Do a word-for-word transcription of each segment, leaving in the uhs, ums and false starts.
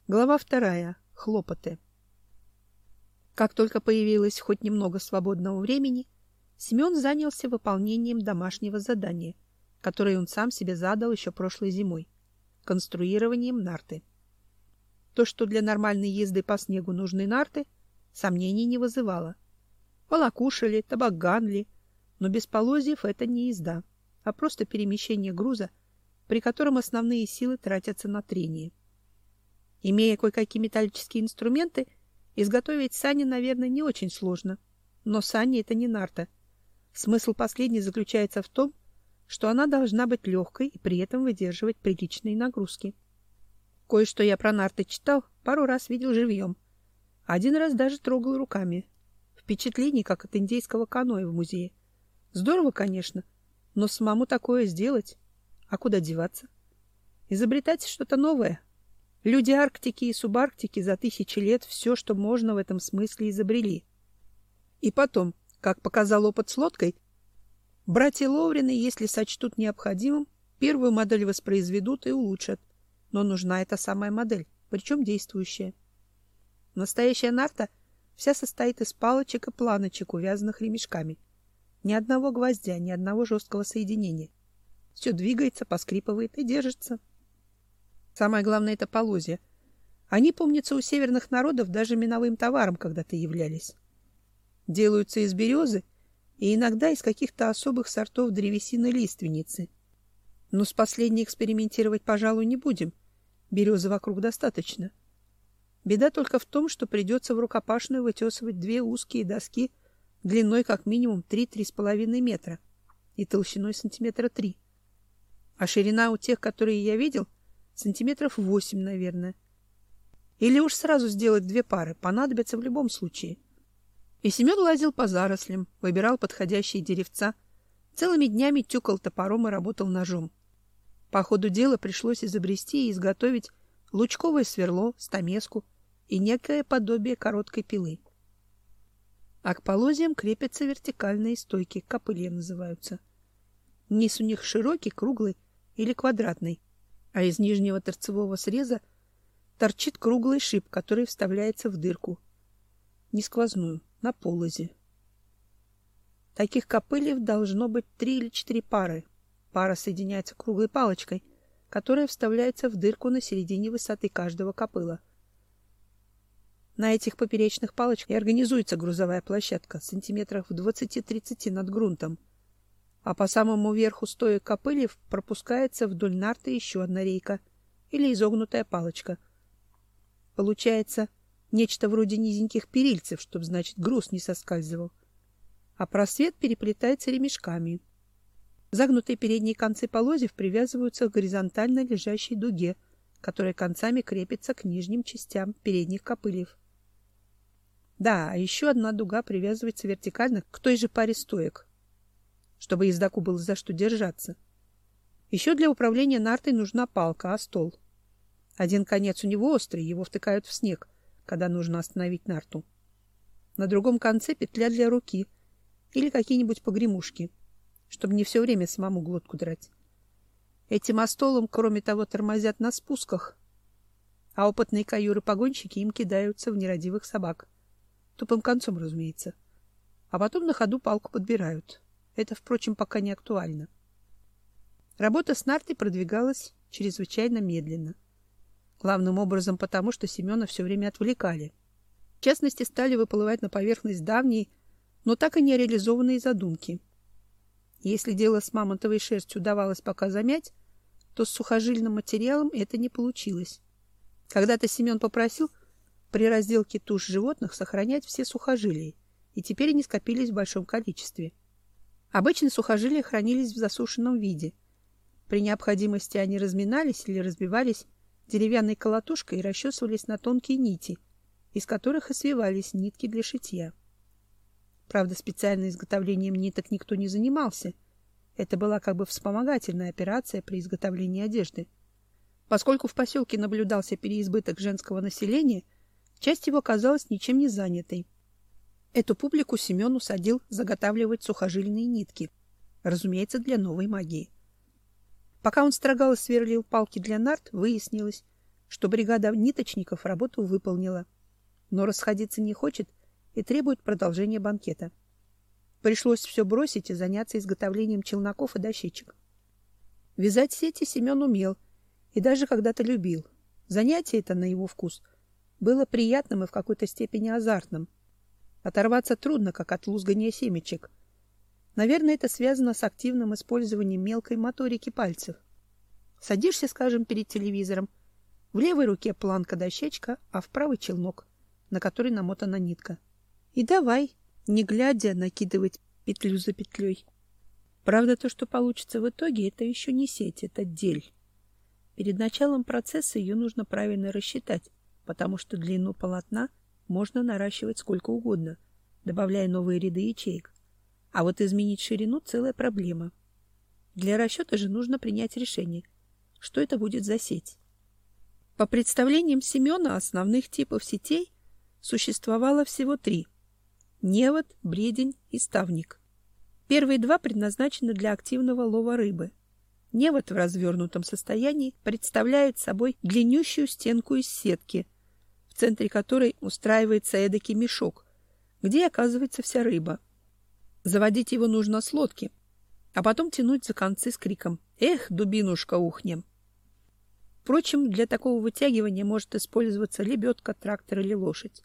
Глава вторая. Хлопоты. Как только появилось хоть немного свободного времени, Семен занялся выполнением домашнего задания, которое он сам себе задал еще прошлой зимой — конструированием нарты. То, что для нормальной езды по снегу нужны нарты, сомнений не вызывало. Волокуша ли, табаган ли, но без полозьев это не езда, а просто перемещение груза, при котором основные силы тратятся на трение. Имея кое-какие металлические инструменты, изготовить сани, наверное, не очень сложно. Но сани — это не нарта. Смысл последней заключается в том, что она должна быть легкой и при этом выдерживать приличные нагрузки. Кое-что я про нарты читал, пару раз видел живьем. Один раз даже трогал руками. Впечатление, как от индейского каноэ в музее. Здорово, конечно, но самому такое сделать? А куда деваться? Изобретать что-то новое? Люди Арктики и Субарктики за тысячи лет все, что можно в этом смысле, изобрели. И потом, как показал опыт с лодкой, братья Ловрины, если сочтут необходимым, первую модель воспроизведут и улучшат. Но нужна эта самая модель, причем действующая. Настоящая нарта вся состоит из палочек и планочек, увязанных ремешками. Ни одного гвоздя, ни одного жесткого соединения. Все двигается, поскрипывает и держится. Самое главное — это полозья. Они, помнится, у северных народов даже миновым товаром когда-то являлись. Делаются из березы и иногда из каких-то особых сортов древесины лиственницы. Но с последней экспериментировать, пожалуй, не будем. Березы вокруг достаточно. Беда только в том, что придется в рукопашную вытесывать две узкие доски длиной как минимум три-три с половиной метра и толщиной сантиметра три. А ширина у тех, которые я видел, сантиметров восемь, наверное. Или уж сразу сделать две пары, понадобится в любом случае. И Семен лазил по зарослям, выбирал подходящие деревца, целыми днями тюкал топором и работал ножом. По ходу дела пришлось изобрести и изготовить лучковое сверло, стамеску и некое подобие короткой пилы. А к полозьям крепятся вертикальные стойки, копылья называются. Низ у них широкий, круглый или квадратный, а из нижнего торцевого среза торчит круглый шип, который вставляется в дырку. Не сквозную, на полозе. Таких копыльев должно быть три или четыре пары. Пара соединяется круглой палочкой, которая вставляется в дырку на середине высоты каждого копыла. На этих поперечных палочках и организуется грузовая площадка сантиметров в двадцати-тридцати над грунтом. А по самому верху стоек копыльев пропускается вдоль нарты еще одна рейка или изогнутая палочка. Получается нечто вроде низеньких перильцев, чтобы, значит, груз не соскальзывал. А просвет переплетается ремешками. Загнутые передние концы полозьев привязываются к горизонтально лежащей дуге, которая концами крепится к нижним частям передних копыльев. Да, а еще одна дуга привязывается вертикально к той же паре стоек, чтобы ездаку было за что держаться. Еще для управления нартой нужна палка, а стол. Один конец у него острый, его втыкают в снег, когда нужно остановить нарту. На другом конце петля для руки или какие-нибудь погремушки, чтобы не все время самому глотку драть. Этим остолом, кроме того, тормозят на спусках, а опытные каюры-погонщики им кидаются в нерадивых собак. Тупым концом, разумеется. А потом на ходу палку подбирают. Это, впрочем, пока не актуально. Работа с нартой продвигалась чрезвычайно медленно. Главным образом потому, что Семена все время отвлекали. В частности, стали выплывать на поверхность давние, но так и не реализованные задумки. Если дело с мамонтовой шерстью удавалось пока замять, то с сухожильным материалом это не получилось. Когда-то Семен попросил при разделке туш животных сохранять все сухожилия, и теперь они скопились в большом количестве. Обычно сухожилия хранились в засушенном виде. При необходимости они разминались или разбивались деревянной колотушкой и расчесывались на тонкие нити, из которых и свивались нитки для шитья. Правда, специальным изготовлением ниток никто не занимался. Это была как бы вспомогательная операция при изготовлении одежды. Поскольку в поселке наблюдался переизбыток женского населения, часть его оказалась ничем не занятой. Эту публику Семен усадил заготавливать сухожильные нитки, разумеется, для новой магии. Пока он строгал и сверлил палки для нарт, выяснилось, что бригада ниточников работу выполнила, но расходиться не хочет и требует продолжения банкета. Пришлось все бросить и заняться изготовлением челноков и дощечек. Вязать сети Семен умел и даже когда-то любил. Занятие это, на его вкус, было приятным и в какой-то степени азартным. Оторваться трудно, как от лузгания семечек. Наверное, это связано с активным использованием мелкой моторики пальцев. Садишься, скажем, перед телевизором. В левой руке планка-дощечка, а в правой челнок, на который намотана нитка. И давай, не глядя, накидывать петлю за петлей. Правда, то, что получится в итоге, это еще не сеть, это дель. Перед началом процесса ее нужно правильно рассчитать, потому что длину полотна можно наращивать сколько угодно, добавляя новые ряды ячеек. А вот изменить ширину — целая проблема. Для расчета же нужно принять решение, что это будет за сеть. По представлениям Семена, основных типов сетей существовало всего три — невод, бредень и ставник. Первые два предназначены для активного лова рыбы. Невод в развернутом состоянии представляет собой длиннющую стенку из сетки, в центре которой устраивается эдакий мешок, где оказывается вся рыба. Заводить его нужно с лодки, а потом тянуть за концы с криком «Эх, дубинушка, ухнем!». Впрочем, для такого вытягивания может использоваться лебедка, трактор или лошадь.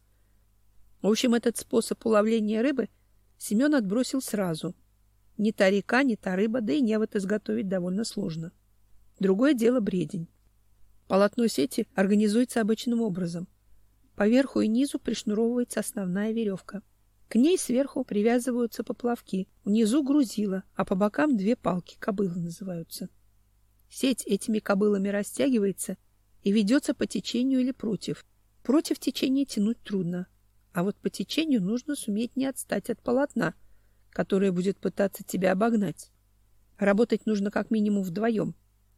В общем, этот способ уловления рыбы Семен отбросил сразу. Ни та река, ни та рыба, да и невод изготовить довольно сложно. Другое дело бредень. Полотно сети организуется обычным образом. По верху и низу пришнуровывается основная веревка. К ней сверху привязываются поплавки, внизу грузила, а по бокам две палки, кобылы называются. Сеть этими кобылами растягивается и ведется по течению или против. Против течения тянуть трудно, а вот по течению нужно суметь не отстать от полотна, которое будет пытаться тебя обогнать. Работать нужно как минимум вдвоем.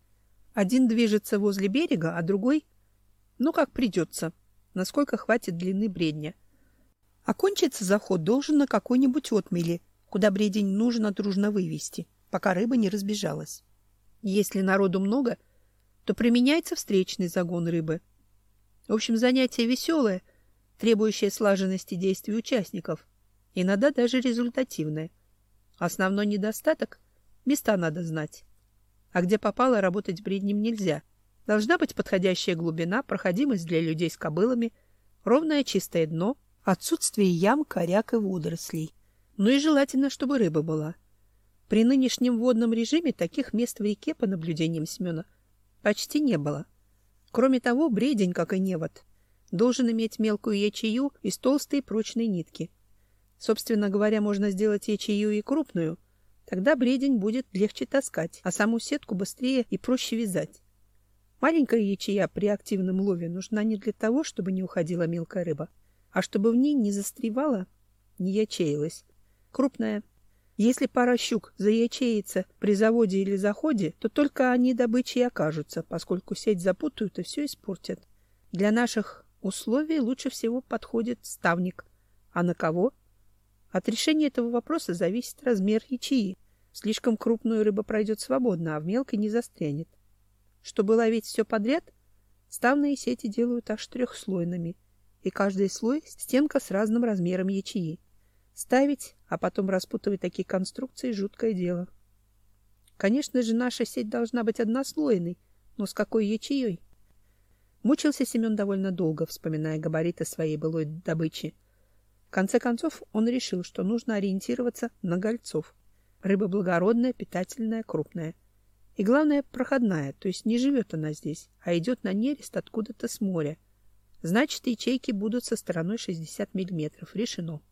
Один движется возле берега, а другой, ну как придется, насколько хватит длины бредня. Окончится заход должен на какой-нибудь отмели, куда бредень нужно дружно вывести, пока рыба не разбежалась. Если народу много, то применяется встречный загон рыбы. В общем, занятие веселое, требующее слаженности действий участников, иногда даже результативное. Основной недостаток — места надо знать. А где попало, работать бреднем нельзя. Должна быть подходящая глубина, проходимость для людей с кобылами, ровное чистое дно, отсутствие ям, коряк и водорослей. Ну и желательно, чтобы рыба была. При нынешнем водном режиме таких мест в реке, по наблюдениям Семена, почти не было. Кроме того, бредень, как и невод, должен иметь мелкую ячею из толстой прочной нитки. Собственно говоря, можно сделать ячею и крупную, тогда бредень будет легче таскать, а саму сетку быстрее и проще вязать. Маленькая ячея при активном лове нужна не для того, чтобы не уходила мелкая рыба, а чтобы в ней не застревала, не ячеилась. Крупная. Если пара щук заячеется при заводе или заходе, то только они добычей окажутся, поскольку сеть запутают и все испортят. Для наших условий лучше всего подходит ставник. А на кого? От решения этого вопроса зависит размер ячеи. Слишком крупную рыба пройдет свободно, а в мелкой не застрянет. Чтобы ловить все подряд, ставные сети делают аж трехслойными, и каждый слой — стенка с разным размером ячеи. Ставить, а потом распутывать такие конструкции — жуткое дело. Конечно же, наша сеть должна быть однослойной, но с какой ячеей? Мучился Семен довольно долго, вспоминая габариты своей былой добычи. В конце концов, он решил, что нужно ориентироваться на гольцов. Рыба благородная, питательная, крупная. И главное, проходная, то есть не живет она здесь, а идет на нерест откуда-то с моря. Значит, ячейки будут со стороной шестьдесят миллиметров. Решено.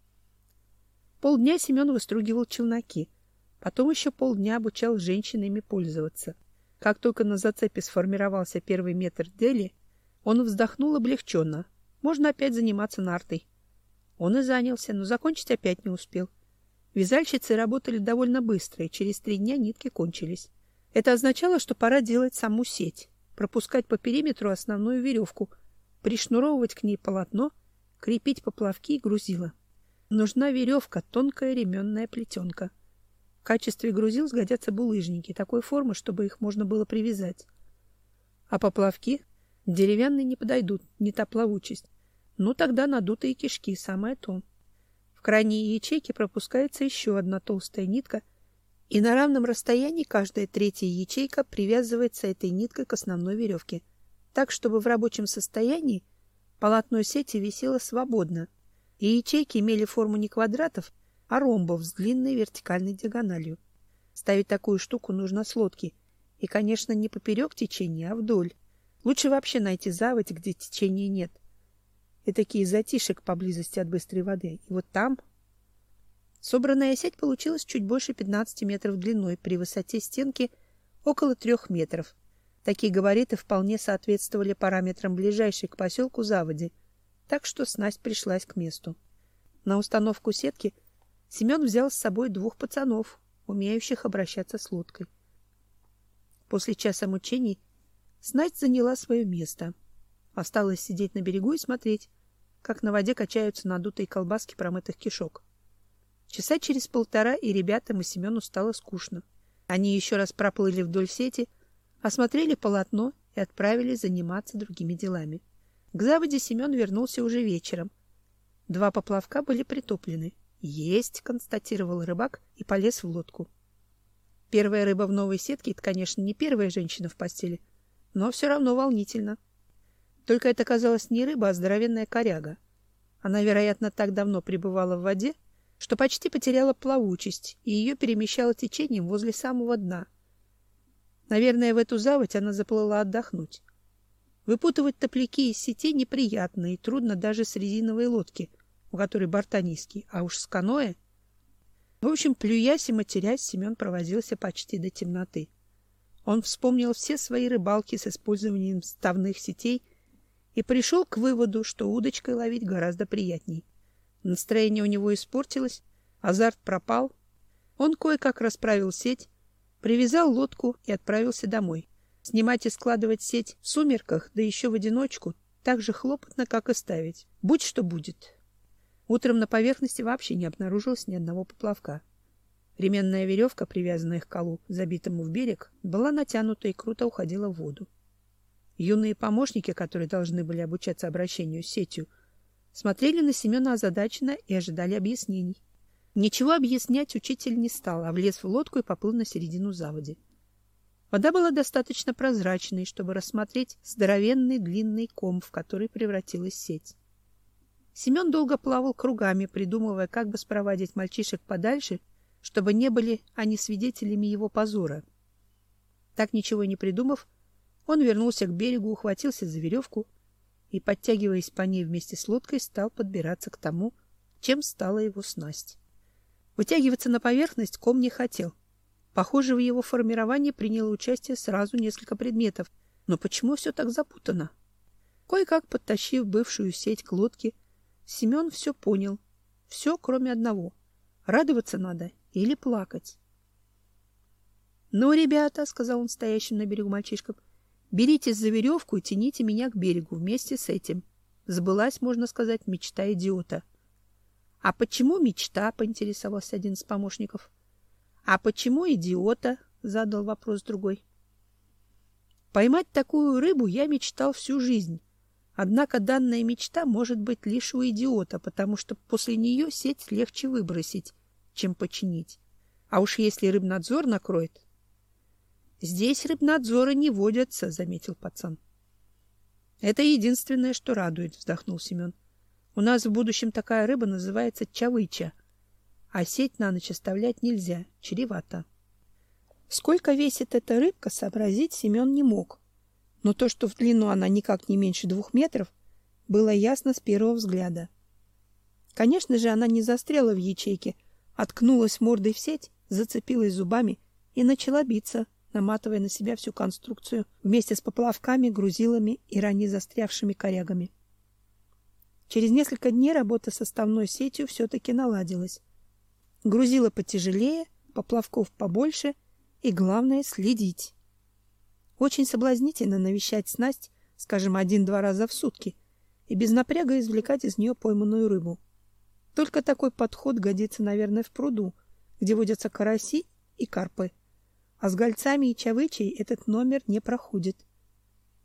Полдня Семен выстругивал челноки. Потом еще полдня обучал женщин ими пользоваться. Как только на зацепе сформировался первый метр дели, он вздохнул облегченно. Можно опять заниматься нартой. Он и занялся, но закончить опять не успел. Вязальщицы работали довольно быстро, и через три дня нитки кончились. Это означало, что пора делать саму сеть, пропускать по периметру основную веревку, пришнуровывать к ней полотно, крепить поплавки и грузила. Нужна веревка, тонкая ременная плетенка. В качестве грузил сгодятся булыжники такой формы, чтобы их можно было привязать. А поплавки? Деревянные не подойдут, не та плавучесть. Ну, тогда надутые кишки, самое то. В крайние ячейки пропускается еще одна толстая нитка, и на равном расстоянии каждая третья ячейка привязывается этой ниткой к основной веревке, так, чтобы в рабочем состоянии полотно сети висело свободно, и ячейки имели форму не квадратов, а ромбов с длинной вертикальной диагональю. Ставить такую штуку нужно с лодки, и, конечно, не поперек течения, а вдоль. Лучше вообще найти заводь, где течения нет. И такие затишек поблизости от быстрой воды. И вот там... Собранная сеть получилась чуть больше пятнадцати метров длиной, при высоте стенки около трех метров. Такие габариты вполне соответствовали параметрам ближайшей к поселку заводи, так что снасть пришлась к месту. На установку сетки Семен взял с собой двух пацанов, умеющих обращаться с лодкой. После часа мучений снасть заняла свое место. Осталось сидеть на берегу и смотреть, как на воде качаются надутые колбаски промытых кишок. Часа через полтора и ребятам, и Семену стало скучно. Они еще раз проплыли вдоль сети, осмотрели полотно и отправились заниматься другими делами. К заводе Семен вернулся уже вечером. Два поплавка были притоплены. «Есть!» — констатировал рыбак и полез в лодку. Первая рыба в новой сетке — это, конечно, не первая женщина в постели, но все равно волнительно. Только это казалось не рыба, а здоровенная коряга. Она, вероятно, так давно пребывала в воде, что почти потеряла плавучесть, и ее перемещало течением возле самого дна. Наверное, в эту заводь она заплыла отдохнуть. Выпутывать топляки из сетей неприятно и трудно даже с резиновой лодки, у которой борта низкие, а уж с каноэ. В общем, плюясь и матерясь, Семен провозился почти до темноты. Он вспомнил все свои рыбалки с использованием ставных сетей и пришел к выводу, что удочкой ловить гораздо приятней. Настроение у него испортилось, азарт пропал. Он кое-как расправил сеть, привязал лодку и отправился домой. Снимать и складывать сеть в сумерках, да еще в одиночку, так же хлопотно, как и ставить. Будь что будет. Утром на поверхности вообще не обнаружилось ни одного поплавка. Ременная веревка, привязанная к колу, забитому в берег, была натянута и круто уходила в воду. Юные помощники, которые должны были обучаться обращению с сетью, смотрели на Семена озадаченно и ожидали объяснений. Ничего объяснять учитель не стал, а влез в лодку и поплыл на середину заводи. Вода была достаточно прозрачной, чтобы рассмотреть здоровенный длинный ком, в который превратилась сеть. Семен долго плавал кругами, придумывая, как бы спровадить мальчишек подальше, чтобы не были они свидетелями его позора. Так ничего не придумав, он вернулся к берегу, ухватился за веревку и, подтягиваясь по ней вместе с лодкой, стал подбираться к тому, чем стала его снасть. Вытягиваться на поверхность ком не хотел. Похоже, в его формировании приняло участие сразу несколько предметов. Но почему все так запутано? Кое-как подтащив бывшую сеть к лодке, Семен все понял. Все, кроме одного. Радоваться надо или плакать. — Ну, ребята, — сказал он стоящим на берегу мальчишкам, — беритесь за веревку и тяните меня к берегу вместе с этим. Сбылась, можно сказать, мечта идиота. — А почему мечта? — поинтересовался один из помощников. — А почему идиота? — задал вопрос другой. — Поймать такую рыбу я мечтал всю жизнь. Однако данная мечта может быть лишь у идиота, потому что после нее сеть легче выбросить, чем починить. А уж если рыбнадзор накроет... — Здесь рыбнадзоры не водятся, — заметил пацан. — Это единственное, что радует, — вздохнул Семен. — У нас в будущем такая рыба называется чавыча, а сеть на ночь оставлять нельзя, чревато. Сколько весит эта рыбка, сообразить Семен не мог. Но то, что в длину она никак не меньше двух метров, было ясно с первого взгляда. Конечно же, она не застряла в ячейке, откнулась мордой в сеть, зацепилась зубами и начала биться, наматывая на себя всю конструкцию вместе с поплавками, грузилами и ранее застрявшими корягами. Через несколько дней работа со ставной сетью все-таки наладилась. Грузила потяжелее, поплавков побольше и, главное, следить. Очень соблазнительно навещать снасть, скажем, один-два раза в сутки, и без напряга извлекать из нее пойманную рыбу. Только такой подход годится, наверное, в пруду, где водятся караси и карпы, а с гольцами и чавычей этот номер не проходит.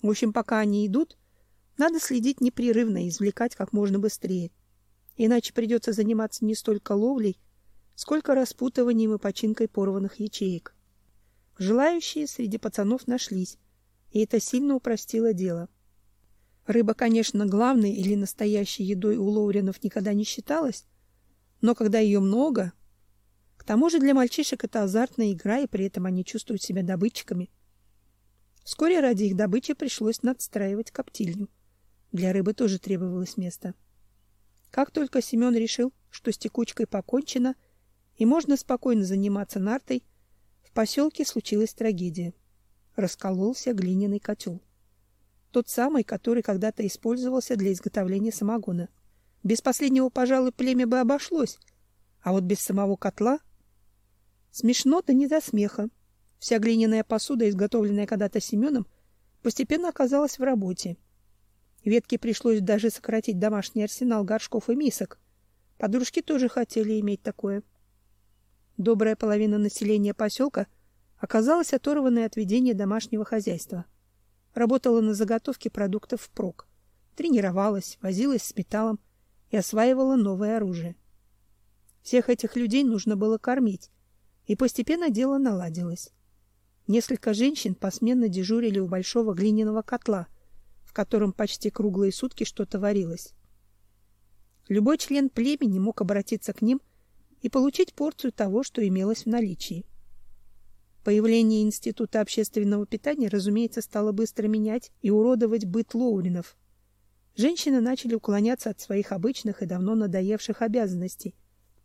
В общем, пока они идут, надо следить непрерывно и извлекать как можно быстрее. Иначе придется заниматься не столько ловлей, сколько распутыванием и починкой порванных ячеек. Желающие среди пацанов нашлись, и это сильно упростило дело. Рыба, конечно, главной или настоящей едой у лоуренов никогда не считалась, но когда ее много... К тому же для мальчишек это азартная игра, и при этом они чувствуют себя добытчиками. Вскоре ради их добычи пришлось надстраивать коптильню. Для рыбы тоже требовалось место. Как только Семен решил, что с текучкой покончено и можно спокойно заниматься нартой, в поселке случилась трагедия. Раскололся глиняный котел. Тот самый, который когда-то использовался для изготовления самогона. Без последнего, пожалуй, племя бы обошлось, а вот без самого котла... Смешно, да не до смеха. Вся глиняная посуда, изготовленная когда-то Семеном, постепенно оказалась в работе. Ветке пришлось даже сократить домашний арсенал горшков и мисок. Подружки тоже хотели иметь такое. Добрая половина населения поселка оказалась оторванной от ведения домашнего хозяйства. Работала на заготовке продуктов впрок, тренировалась, возилась с металлом и осваивала новое оружие. Всех этих людей нужно было кормить, и постепенно дело наладилось. Несколько женщин посменно дежурили у большого глиняного котла, в котором почти круглые сутки что-то варилось. Любой член племени мог обратиться к ним и получить порцию того, что имелось в наличии. Появление Института общественного питания, разумеется, стало быстро менять и уродовать быт лоуренов. Женщины начали уклоняться от своих обычных и давно надоевших обязанностей.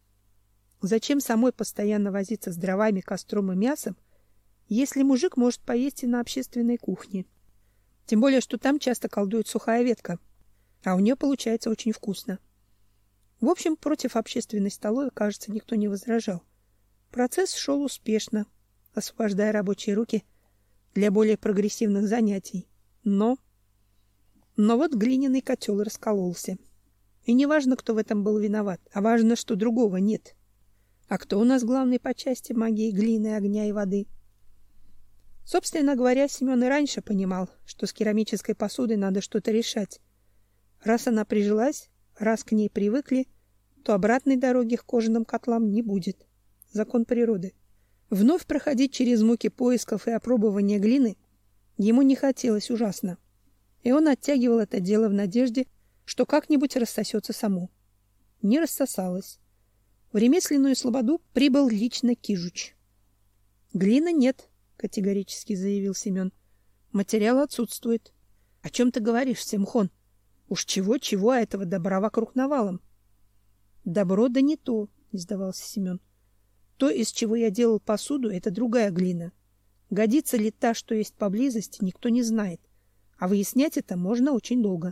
Зачем самой постоянно возиться с дровами, костром и мясом, если мужик может поесть и на общественной кухне? Тем более, что там часто колдует сухая ветка, а у нее получается очень вкусно. В общем, против общественной столовой, кажется, никто не возражал. Процесс шел успешно, освобождая рабочие руки для более прогрессивных занятий. Но... Но вот глиняный котел раскололся. И не важно, кто в этом был виноват, а важно, что другого нет. А кто у нас главный по части магии глины, огня и воды? Собственно говоря, Семен и раньше понимал, что с керамической посудой надо что-то решать. Раз она прижилась, раз к ней привыкли, то обратной дороги к кожаным котлам не будет. Закон природы. Вновь проходить через муки поисков и опробования глины ему не хотелось ужасно. И он оттягивал это дело в надежде, что как-нибудь рассосется само. Не рассосалось. В ремесленную слободу прибыл лично Кижуч. «Глины нет», — категорически заявил Семен. «Материал отсутствует». «О чем ты говоришь, Семхон? Уж чего-чего, а этого добра вокруг навалом». «Добро да не то», — не сдавался Семен. «То, из чего я делал посуду, это другая глина. Годится ли та, что есть поблизости, никто не знает. А выяснять это можно очень долго».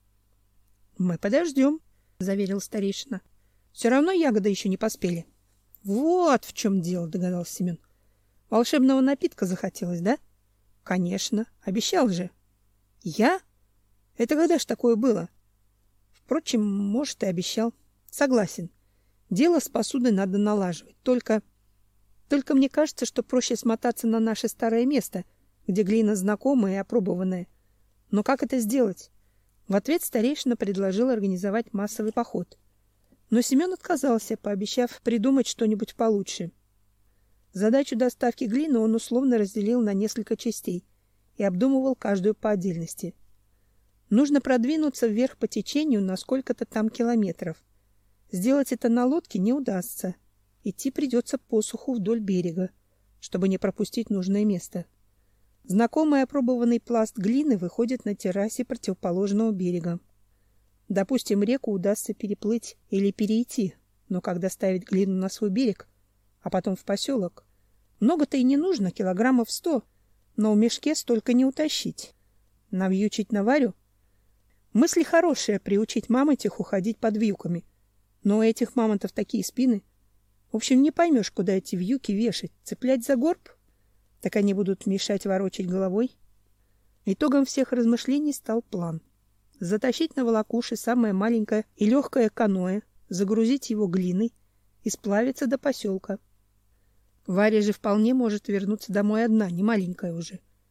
«Мы подождем», — заверил старейшина. «Все равно ягоды еще не поспели». «Вот в чем дело», — догадался Семен. «Волшебного напитка захотелось, да?» «Конечно. Обещал же». «Я? Это когда ж такое было?» «Впрочем, может, и обещал. Согласен. Дело с посудой надо налаживать. Только... Только мне кажется, что проще смотаться на наше старое место, где глина знакомая и опробованная. Но как это сделать?» В ответ старейшина предложил организовать массовый поход. Но Семен отказался, пообещав придумать что-нибудь получше. Задачу доставки глины он условно разделил на несколько частей и обдумывал каждую по отдельности. Нужно продвинуться вверх по течению на сколько-то там километров. Сделать это на лодке не удастся. Идти придется по суху вдоль берега, чтобы не пропустить нужное место. Знакомый опробованный пласт глины выходит на террасе противоположного берега. Допустим, реку удастся переплыть или перейти, но как доставить глину на свой берег, а потом в поселок? Много-то и не нужно, килограммов сто, но в мешке столько не утащить. Навьючить на Варю? Мысли хорошие — приучить мамонтиху ходить под вьюками. Но у этих мамонтов такие спины. В общем, не поймешь, куда эти вьюки вешать. Цеплять за горб? Так они будут мешать ворочать головой. Итогом всех размышлений стал план. Затащить на волокуши самое маленькое и легкое каноэ, загрузить его глиной и сплавиться до поселка. Варя же вполне может вернуться домой одна, не маленькая уже.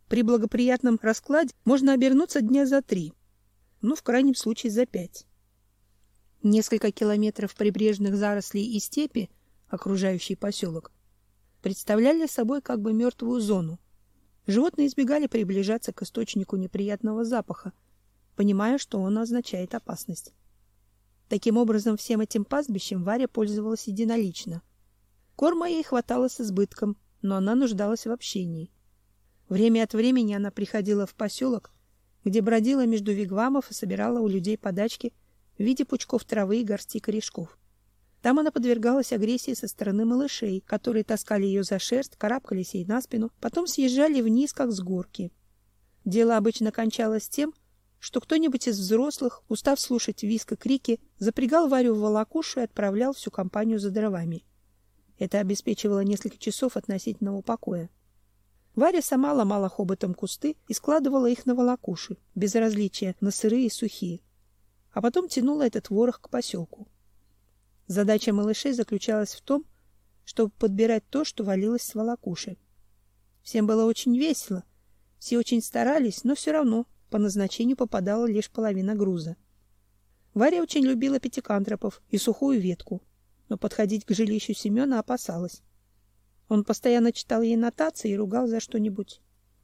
При благоприятном раскладе можно обернуться дня за три, ну, в крайнем случае, за пять. Несколько километров прибрежных зарослей и степи, окружающий поселок, представляли собой как бы мертвую зону. Животные избегали приближаться к источнику неприятного запаха, понимая, что он означает опасность. Таким образом, всем этим пастбищем Варя пользовалась единолично. Корма ей хватало с избытком, но она нуждалась в общении. Время от времени она приходила в поселок, где бродила между вигвамов и собирала у людей подачки в виде пучков травы и горсти корешков. Там она подвергалась агрессии со стороны малышей, которые таскали ее за шерсть, карабкались ей на спину, потом съезжали вниз, как с горки. Дело обычно кончалось тем, что кто-нибудь из взрослых, устав слушать визг и крики, запрягал Варю в волокушу и отправлял всю компанию за дровами. Это обеспечивало несколько часов относительного покоя. Варя сама ломала хоботом кусты и складывала их на волокуши, без различия на сырые и сухие, а потом тянула этот ворох к поселку. Задача малышей заключалась в том, чтобы подбирать то, что валилось с волокуши. Всем было очень весело, все очень старались, но все равно по назначению попадала лишь половина груза. Варя очень любила пятикантропов и сухую ветку, но подходить к жилищу Семена опасалась. Он постоянно читал ей нотации и ругал за что-нибудь.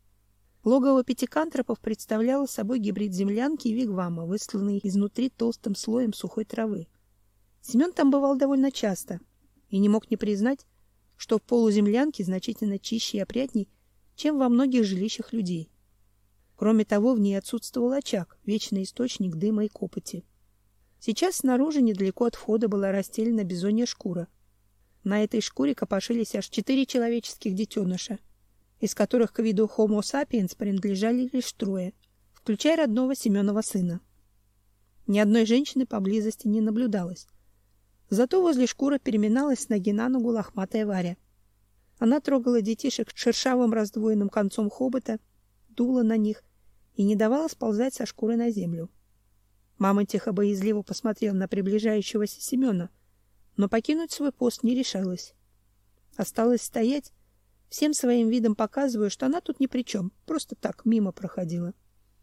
Логово пятикантропов представляло собой гибрид землянки и вигвама, выстланный изнутри толстым слоем сухой травы. Семен там бывал довольно часто и не мог не признать, что в полуземлянке значительно чище и опрятней, чем во многих жилищах людей. Кроме того, в ней отсутствовал очаг, вечный источник дыма и копоти. Сейчас снаружи, недалеко от входа, была расстелена бизонья шкура. На этой шкуре копошились аж четыре человеческих детеныша, из которых к виду Homo sapiens принадлежали лишь трое, включая родного Семенова сына. Ни одной женщины поблизости не наблюдалось. Зато возле шкуры переминалась с ноги на ногу лохматая Варя. Она трогала детишек шершавым раздвоенным концом хобота, дула на них и не давала сползать со шкуры на землю. Мамонтиха боязливо посмотрела на приближающегося Семена, но покинуть свой пост не решалась. Осталась стоять, всем своим видом показывая, что она тут ни при чем, просто так мимо проходила.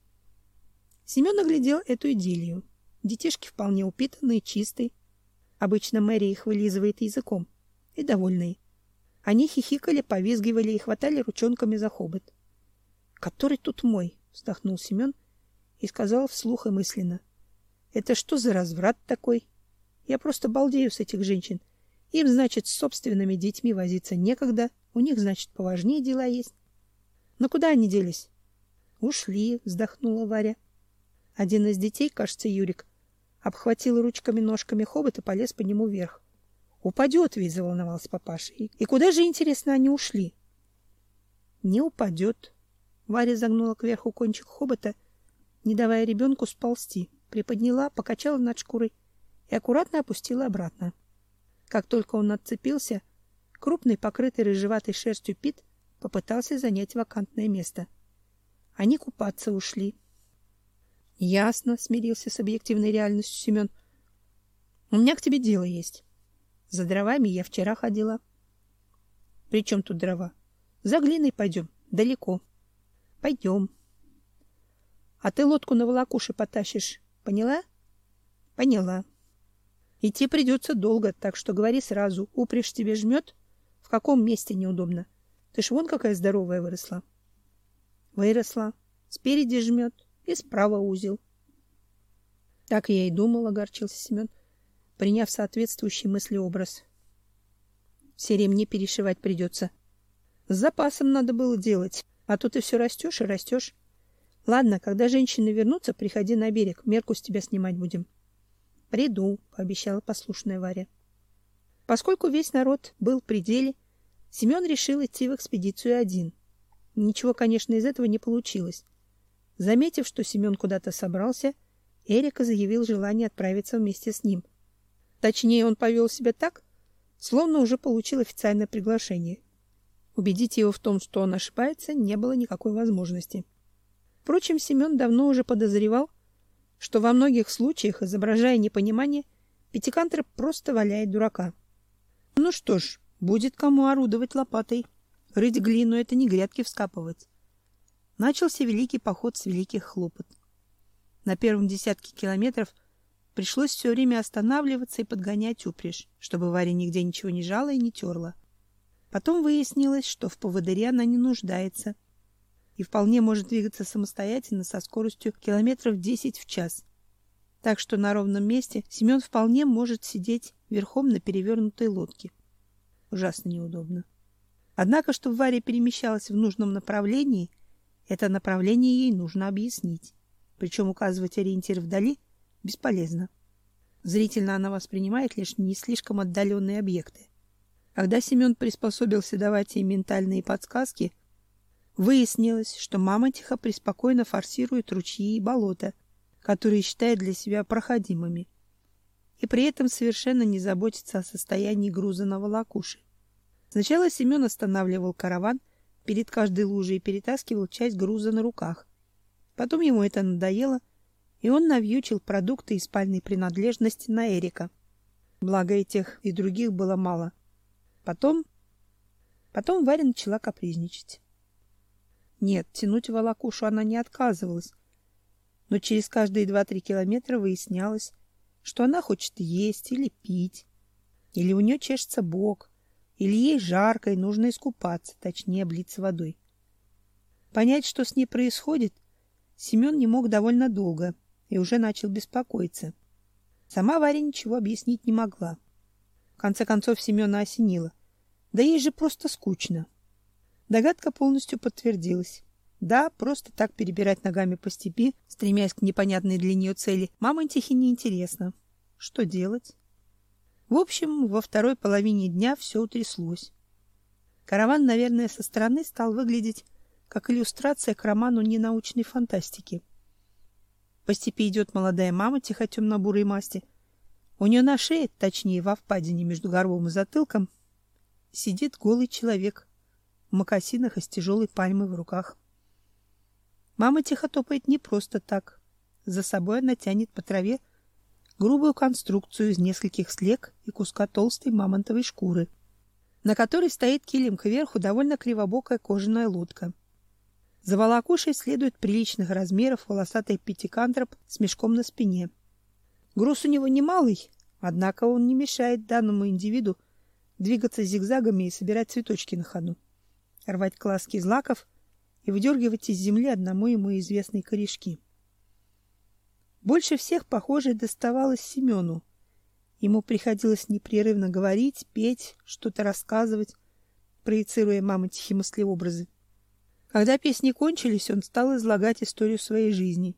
Семен оглядел эту идиллию. Детишки вполне упитанные, чистые. Обычно Мэри их вылизывает языком. И довольные. Они хихикали, повизгивали и хватали ручонками за хобот. «Который тут мой?» — вздохнул Семен и сказал вслух и мысленно. «Это что за разврат такой? Я просто балдею с этих женщин. Им, значит, с собственными детьми возиться некогда, у них, значит, поважнее дела есть. Но куда они делись?» «Ушли», — вздохнула Варя. Один из детей, кажется, Юрик, обхватил ручками-ножками хобот и полез по нему вверх. «Упадет ведь», — заволновался папаша. «И куда же, интересно, они ушли?» «Не упадет». Варя загнула кверху кончик хобота, не давая ребенку сползти, приподняла, покачала над шкурой и аккуратно опустила обратно. Как только он отцепился, крупный, покрытый рыжеватой шерстью Пит попытался занять вакантное место. Они купаться ушли. — Ясно, — смирился с объективной реальностью Семен. — У меня к тебе дело есть. За дровами я вчера ходила. — При чем тут дрова? За глиной пойдем, далеко. — Пойдем. — А ты лодку на волокуши потащишь, поняла? — Поняла. — Идти придется долго, так что говори сразу. Упряжь тебе жмет? В каком месте неудобно? Ты ж вон какая здоровая выросла. — Выросла. Спереди жмет. И справа узел. — Так я и думал, — огорчился Семен, приняв соответствующий мыслеобраз. — Все ремни перешивать придется. С запасом надо было делать, а то ты все растешь и растешь. Ладно, когда женщины вернутся, приходи на берег, мерку с тебя снимать будем. — Приду, — пообещала послушная Варя. Поскольку весь народ был в пределе, Семен решил идти в экспедицию один. Ничего, конечно, из этого не получилось. Заметив, что Семен куда-то собрался, Эрика заявил желание отправиться вместе с ним. Точнее, он повел себя так, словно уже получил официальное приглашение. Убедить его в том, что он ошибается, не было никакой возможности. Впрочем, Семен давно уже подозревал, что во многих случаях, изображая непонимание, пятикантроп просто валяет дурака. Ну что ж, будет кому орудовать лопатой. Рыть глину — это не грядки вскапывать. начался великий поход с великих хлопот. На первом десятке километров пришлось все время останавливаться и подгонять упряжь, чтобы Варя нигде ничего не жала и не терла. Потом выяснилось, что в поводыре она не нуждается и вполне может двигаться самостоятельно со скоростью километров десять в час. Так что на ровном месте Семен вполне может сидеть верхом на перевернутой лодке. Ужасно неудобно. Однако, чтобы Варя перемещалась в нужном направлении, это направление ей нужно объяснить. Причем указывать ориентир вдали бесполезно. Зрительно она воспринимает лишь не слишком отдаленные объекты. Когда Семен приспособился давать ей ментальные подсказки, выяснилось, что мамонтиха преспокойно форсирует ручьи и болота, которые считает для себя проходимыми, и при этом совершенно не заботится о состоянии груза на волокуши. Сначала Семен останавливал караван перед каждой лужей и перетаскивал часть груза на руках. Потом ему это надоело, и он навьючил продукты и спальные принадлежности на Эрика. Благо этих и других было мало. Потом... Потом Варя начала капризничать. Нет, тянуть волокушу она не отказывалась, но через каждые два-три километра выяснялось, что она хочет есть или пить, или у нее чешется бок, или ей жарко и нужно искупаться, точнее облиться водой. Понять, что с ней происходит, Семен не мог довольно долго и уже начал беспокоиться. Сама Варя ничего объяснить не могла. В конце концов Семена осенило. Да ей же просто скучно. Догадка полностью подтвердилась. Да, просто так перебирать ногами по степи, стремясь к непонятной для нее цели, мамонтихе неинтересно. Что делать? В общем, во второй половине дня все утряслось. Караван, наверное, со стороны стал выглядеть как иллюстрация к роману ненаучной фантастики. По степи идет молодая мамонтиха темно-бурой масти. У нее на шее, точнее, во впадине между горлом и затылком, сидит голый человек в мокасинах и с тяжелой пальмой в руках. Мамонтиха топает не просто так. За собой она тянет по траве грубую конструкцию из нескольких слег и куска толстой мамонтовой шкуры, на которой стоит килем кверху довольно кривобокая кожаная лодка. За волокушей следует приличных размеров волосатый пятикантроп с мешком на спине. Груз у него немалый, однако он не мешает данному индивиду двигаться зигзагами и собирать цветочки на ходу, рвать класки злаков и выдергивать из земли одному ему известные корешки. Больше всех, похоже, доставалось Семену. Ему приходилось непрерывно говорить, петь, что-то рассказывать, проецируя мамонтихи мыслеобразы. Когда песни кончились, он стал излагать историю своей жизни.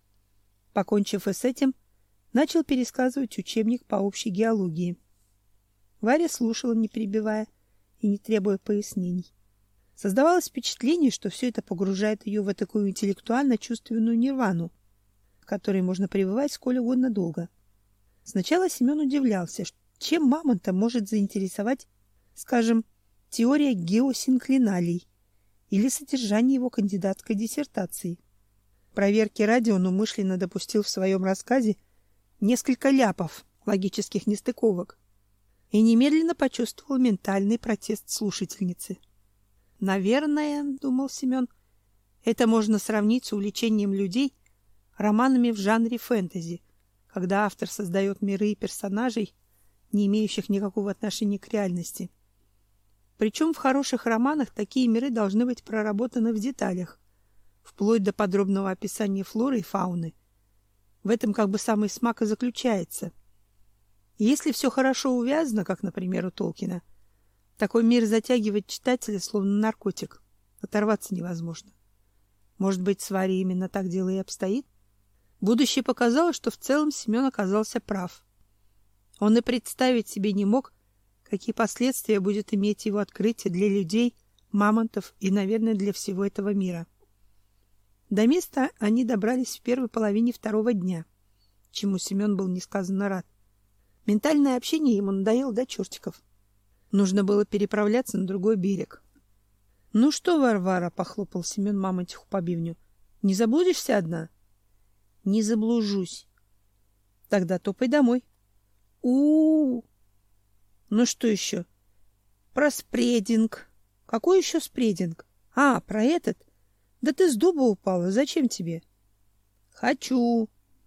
Покончив и с этим, начал пересказывать учебник по общей геологии. Варя слушала, не перебивая и не требуя пояснений. Создавалось впечатление, что все это погружает ее в такую интеллектуально-чувственную нирвану, в которой можно пребывать сколь угодно долго. Сначала Семен удивлялся, чем мамонта может заинтересовать, скажем, теория геосинклиналей или содержание его кандидатской диссертации. Проверки ради он умышленно допустил в своем рассказе несколько ляпов, логических нестыковок, и немедленно почувствовал ментальный протест слушательницы. Наверное, думал Семен, это можно сравнить с увлечением людей романами в жанре фэнтези, когда автор создает миры и персонажей, не имеющих никакого отношения к реальности. Причем в хороших романах такие миры должны быть проработаны в деталях, вплоть до подробного описания флоры и фауны. В этом как бы самый смак и заключается. И если все хорошо увязано, как, например, у Толкина, такой мир затягивает читателя словно наркотик. Оторваться невозможно. Может быть, с Варей именно так дело и обстоит? Будущее показало, что в целом Семен оказался прав. Он и представить себе не мог, какие последствия будет иметь его открытие для людей, мамонтов и, наверное, для всего этого мира. До места они добрались в первой половине второго дня, чему Семен был несказанно рад. Ментальное общение ему надоело до чертиков. Нужно было переправляться на другой берег. — Ну что, Варвара, — похлопал Семен мамонтиху по бивню, — не заблудишься одна? — Не заблужусь. — Тогда топай домой. — У-у-у! Ну что еще? — Про спрединг. — Какой еще спрединг? — А, про этот? Да ты с дуба упала, зачем тебе? Хочу.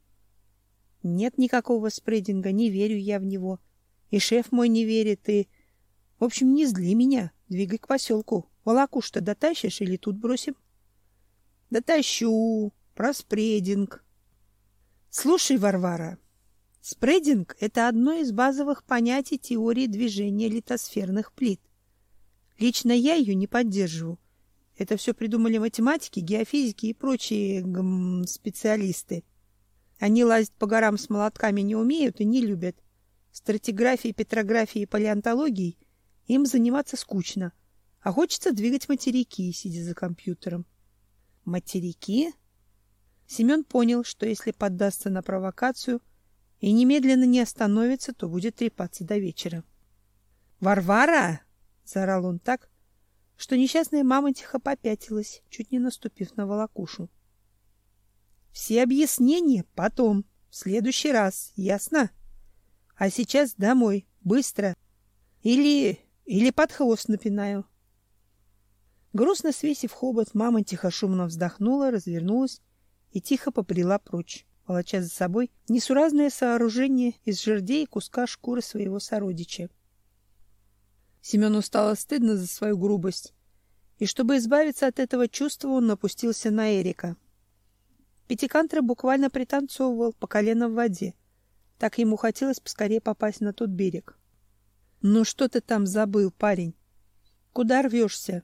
Нет никакого спрейдинга, не верю я в него. И шеф мой не верит, и... В общем, не зли меня, двигай к поселку. Волокушу-то дотащишь или тут бросим? Дотащу. Про спрейдинг. Слушай, Варвара, спрейдинг — это одно из базовых понятий теории движения литосферных плит. Лично я ее не поддерживаю. Это все придумали математики, геофизики и прочие гм, специалисты. Они лазить по горам с молотками не умеют и не любят. Стратиграфией, петрографией и палеонтологией им заниматься скучно, а хочется двигать материки, сидя за компьютером. Материки? Семен понял, что если поддастся на провокацию и немедленно не остановится, то будет трепаться до вечера. «Варвара!» — заорал он так, что несчастная мама тихо попятилась, чуть не наступив на волокушу. «Все объяснения потом, в следующий раз, ясно? А сейчас домой, быстро. Или... или под хвост напинаю». Грустно свесив хобот, мама тихо шумно вздохнула, развернулась и тихо побрела прочь, волоча за собой несуразное сооружение из жердей и куска шкуры своего сородича. Семену стало стыдно за свою грубость, и чтобы избавиться от этого чувства, он напустился на Эрика. Пятикантра буквально пританцовывал по колено в воде. Так ему хотелось поскорее попасть на тот берег. «Ну что ты там забыл, парень? Куда рвешься?»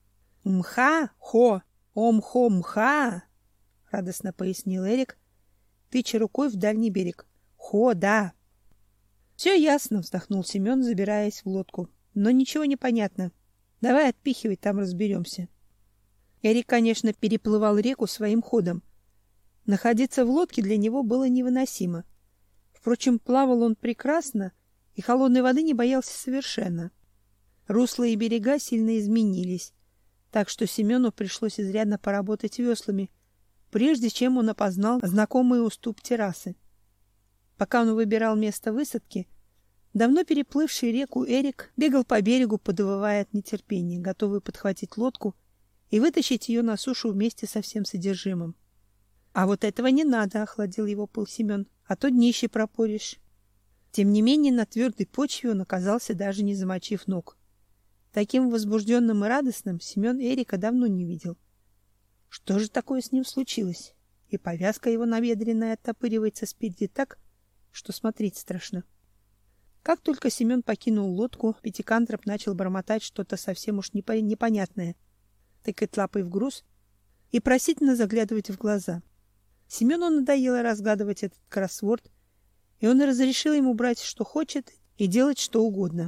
«Мха, хо, ом-хо, мха!» — радостно пояснил Эрик, тыча рукой в дальний берег. «Хо, да!» «Все ясно», — вздохнул Семен, забираясь в лодку. «Но ничего не понятно. Давай отпихивай, там разберемся». Эрик, конечно, переплывал реку своим ходом. Находиться в лодке для него было невыносимо. Впрочем, плавал он прекрасно и холодной воды не боялся совершенно. Русла и берега сильно изменились, так что Семену пришлось изрядно поработать веслами, прежде чем он опознал знакомый уступ террасы. Пока он выбирал место высадки, давно переплывший реку Эрик бегал по берегу, подвывая от нетерпения, готовый подхватить лодку и вытащить ее на сушу вместе со всем содержимым. «А вот этого не надо», — охладил его пыл Семен, — «а то днище пропоришь». Тем не менее, на твердой почве он оказался, даже не замочив ног. Таким возбужденным и радостным Семен Эрика давно не видел. Что же такое с ним случилось? И повязка его набедренная оттопыривается спереди так, что смотреть страшно. Как только Семен покинул лодку, Пятикантроп начал бормотать что-то совсем уж непо- непонятное, тыкать лапой в груз и просительно заглядывать в глаза. Семену надоело разгадывать этот кроссворд, и он разрешил ему брать, что хочет, и делать что угодно.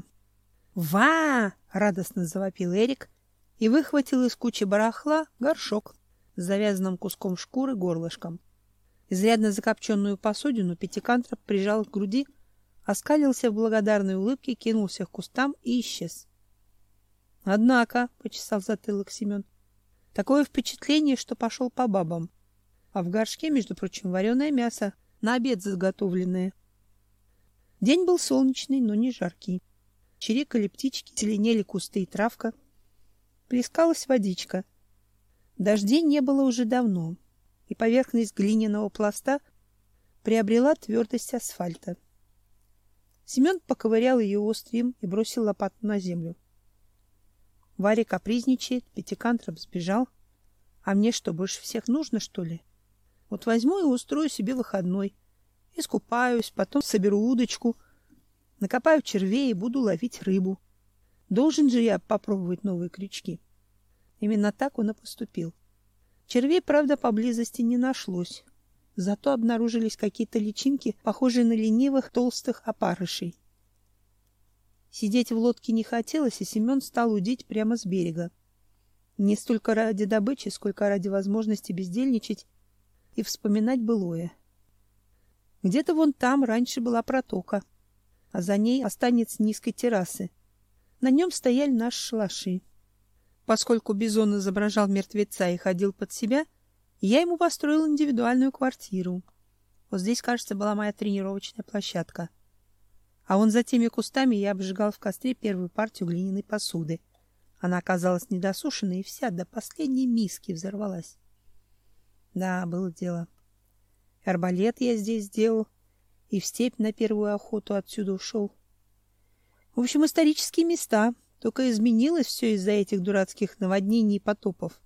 «Ва!» — радостно завопил Эрик и выхватил из кучи барахла горшок с завязанным куском шкуры горлышком. Изрядно закопченную посудину Пятикантроп прижал к груди, оскалился в благодарной улыбке, кинулся к кустам и исчез. «Однако», — почесал затылок Семен, — «такое впечатление, что пошел по бабам. А в горшке, между прочим, вареное мясо, на обед заготовленное». День был солнечный, но не жаркий. Чирикали птички, зеленели кусты и травка. Плескалась водичка. Дождей не было уже давно, и поверхность глиняного пласта приобрела твердость асфальта. Семен поковырял ее острием и бросил лопату на землю. Варя капризничает, Пятикантроп сбежал. А мне что, больше всех нужно, что ли? Вот возьму и устрою себе выходной. Искупаюсь, потом соберу удочку, накопаю червей и буду ловить рыбу. Должен же я попробовать новые крючки. Именно так он и поступил. Червей, правда, поблизости не нашлось. Зато обнаружились какие-то личинки, похожие на ленивых толстых опарышей. Сидеть в лодке не хотелось, и Семен стал удить прямо с берега. Не столько ради добычи, сколько ради возможности бездельничать и вспоминать былое. Где-то вон там раньше была протока, а за ней останется низкой террасы. На нем стояли наши шалаши. Поскольку Бизон изображал мертвеца и ходил под себя, я ему построил индивидуальную квартиру. Вот здесь, кажется, была моя тренировочная площадка. А вон за теми кустами я обжигал в костре первую партию глиняной посуды. Она оказалась недосушенной и вся до последней миски взорвалась. Да, было дело. Арбалет я здесь сделал, и в степь на первую охоту отсюда ушел. В общем, исторические места, только изменилось все из-за этих дурацких наводнений и потопов.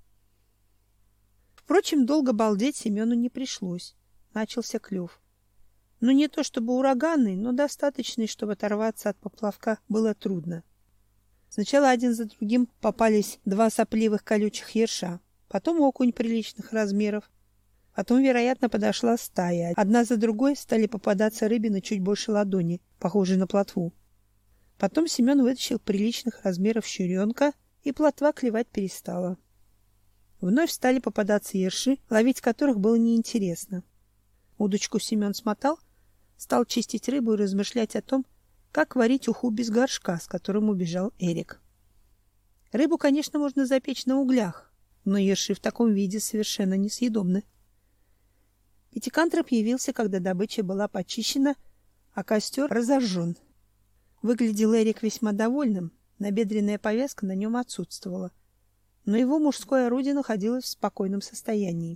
Впрочем, долго балдеть Семену не пришлось. Начался клев. Ну, не то чтобы ураганный, но достаточный, чтобы оторваться от поплавка было трудно. Сначала один за другим попались два сопливых колючих ерша, потом окунь приличных размеров, потом, вероятно, подошла стая. Одна за другой стали попадаться рыбины чуть больше ладони, похожие на плотву. Потом Семен вытащил приличных размеров щуренка, и плотва клевать перестала. Вновь стали попадаться ерши, ловить которых было неинтересно. Удочку Семен смотал, стал чистить рыбу и размышлять о том, как варить уху без горшка, с которым убежал Эрик. Рыбу, конечно, можно запечь на углях, но ерши в таком виде совершенно несъедобны. Пятикантроп явился, когда добыча была почищена, а костер разожжен. Выглядел Эрик весьма довольным, набедренная повязка на нем отсутствовала, но его мужское орудие находилось в спокойном состоянии.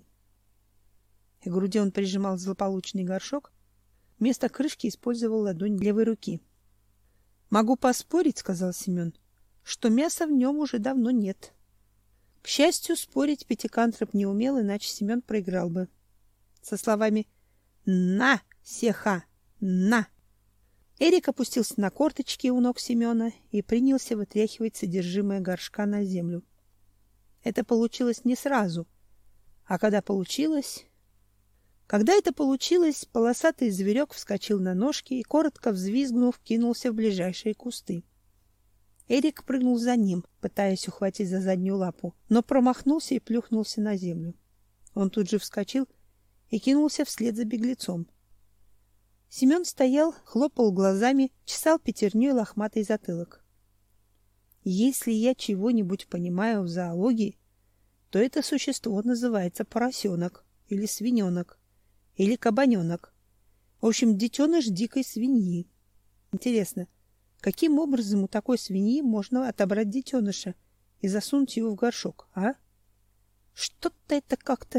К груди он прижимал злополучный горшок, вместо крышки использовал ладонь левой руки. «Могу поспорить, — сказал Семен, — что мяса в нем уже давно нет». К счастью, спорить Пятикантроп не умел, иначе Семен проиграл бы. Со словами «На, сеха, на!» Эрик опустился на корточки у ног Семена и принялся вытряхивать содержимое горшка на землю. Это получилось не сразу, а когда получилось... Когда это получилось, полосатый зверек вскочил на ножки и, коротко взвизгнув, кинулся в ближайшие кусты. Эрик прыгнул за ним, пытаясь ухватить за заднюю лапу, но промахнулся и плюхнулся на землю. Он тут же вскочил и кинулся вслед за беглецом. Семен стоял, хлопал глазами, чесал пятерней лохматый затылок. Если я чего-нибудь понимаю в зоологии, то это существо называется поросенок или свиненок. Или кабаненок. В общем, детеныш дикой свиньи. Интересно, каким образом у такой свиньи можно отобрать детеныша и засунуть его в горшок, а? Что-то это как-то...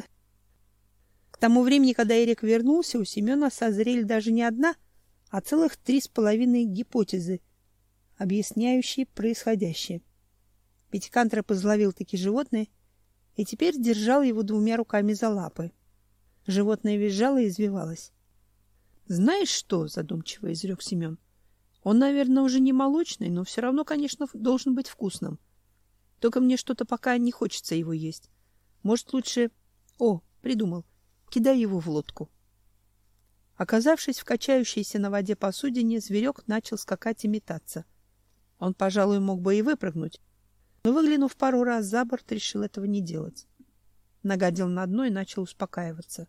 К тому времени, когда Эрик вернулся, у Семена созрели даже не одна, а целых три с половиной гипотезы, объясняющие происходящее. Пятикантроп изловил таки животное и теперь держал его двумя руками за лапы. Животное визжало и извивалось. — Знаешь что? — задумчиво изрек Семен. — Он, наверное, уже не молочный, но все равно, конечно, должен быть вкусным. Только мне что-то пока не хочется его есть. Может, лучше... О, придумал. Кидай его в лодку. Оказавшись в качающейся на воде посудине, зверек начал скакать и метаться. Он, пожалуй, мог бы и выпрыгнуть, но, выглянув пару раз за борт, решил этого не делать. Нагадил на дно и начал успокаиваться.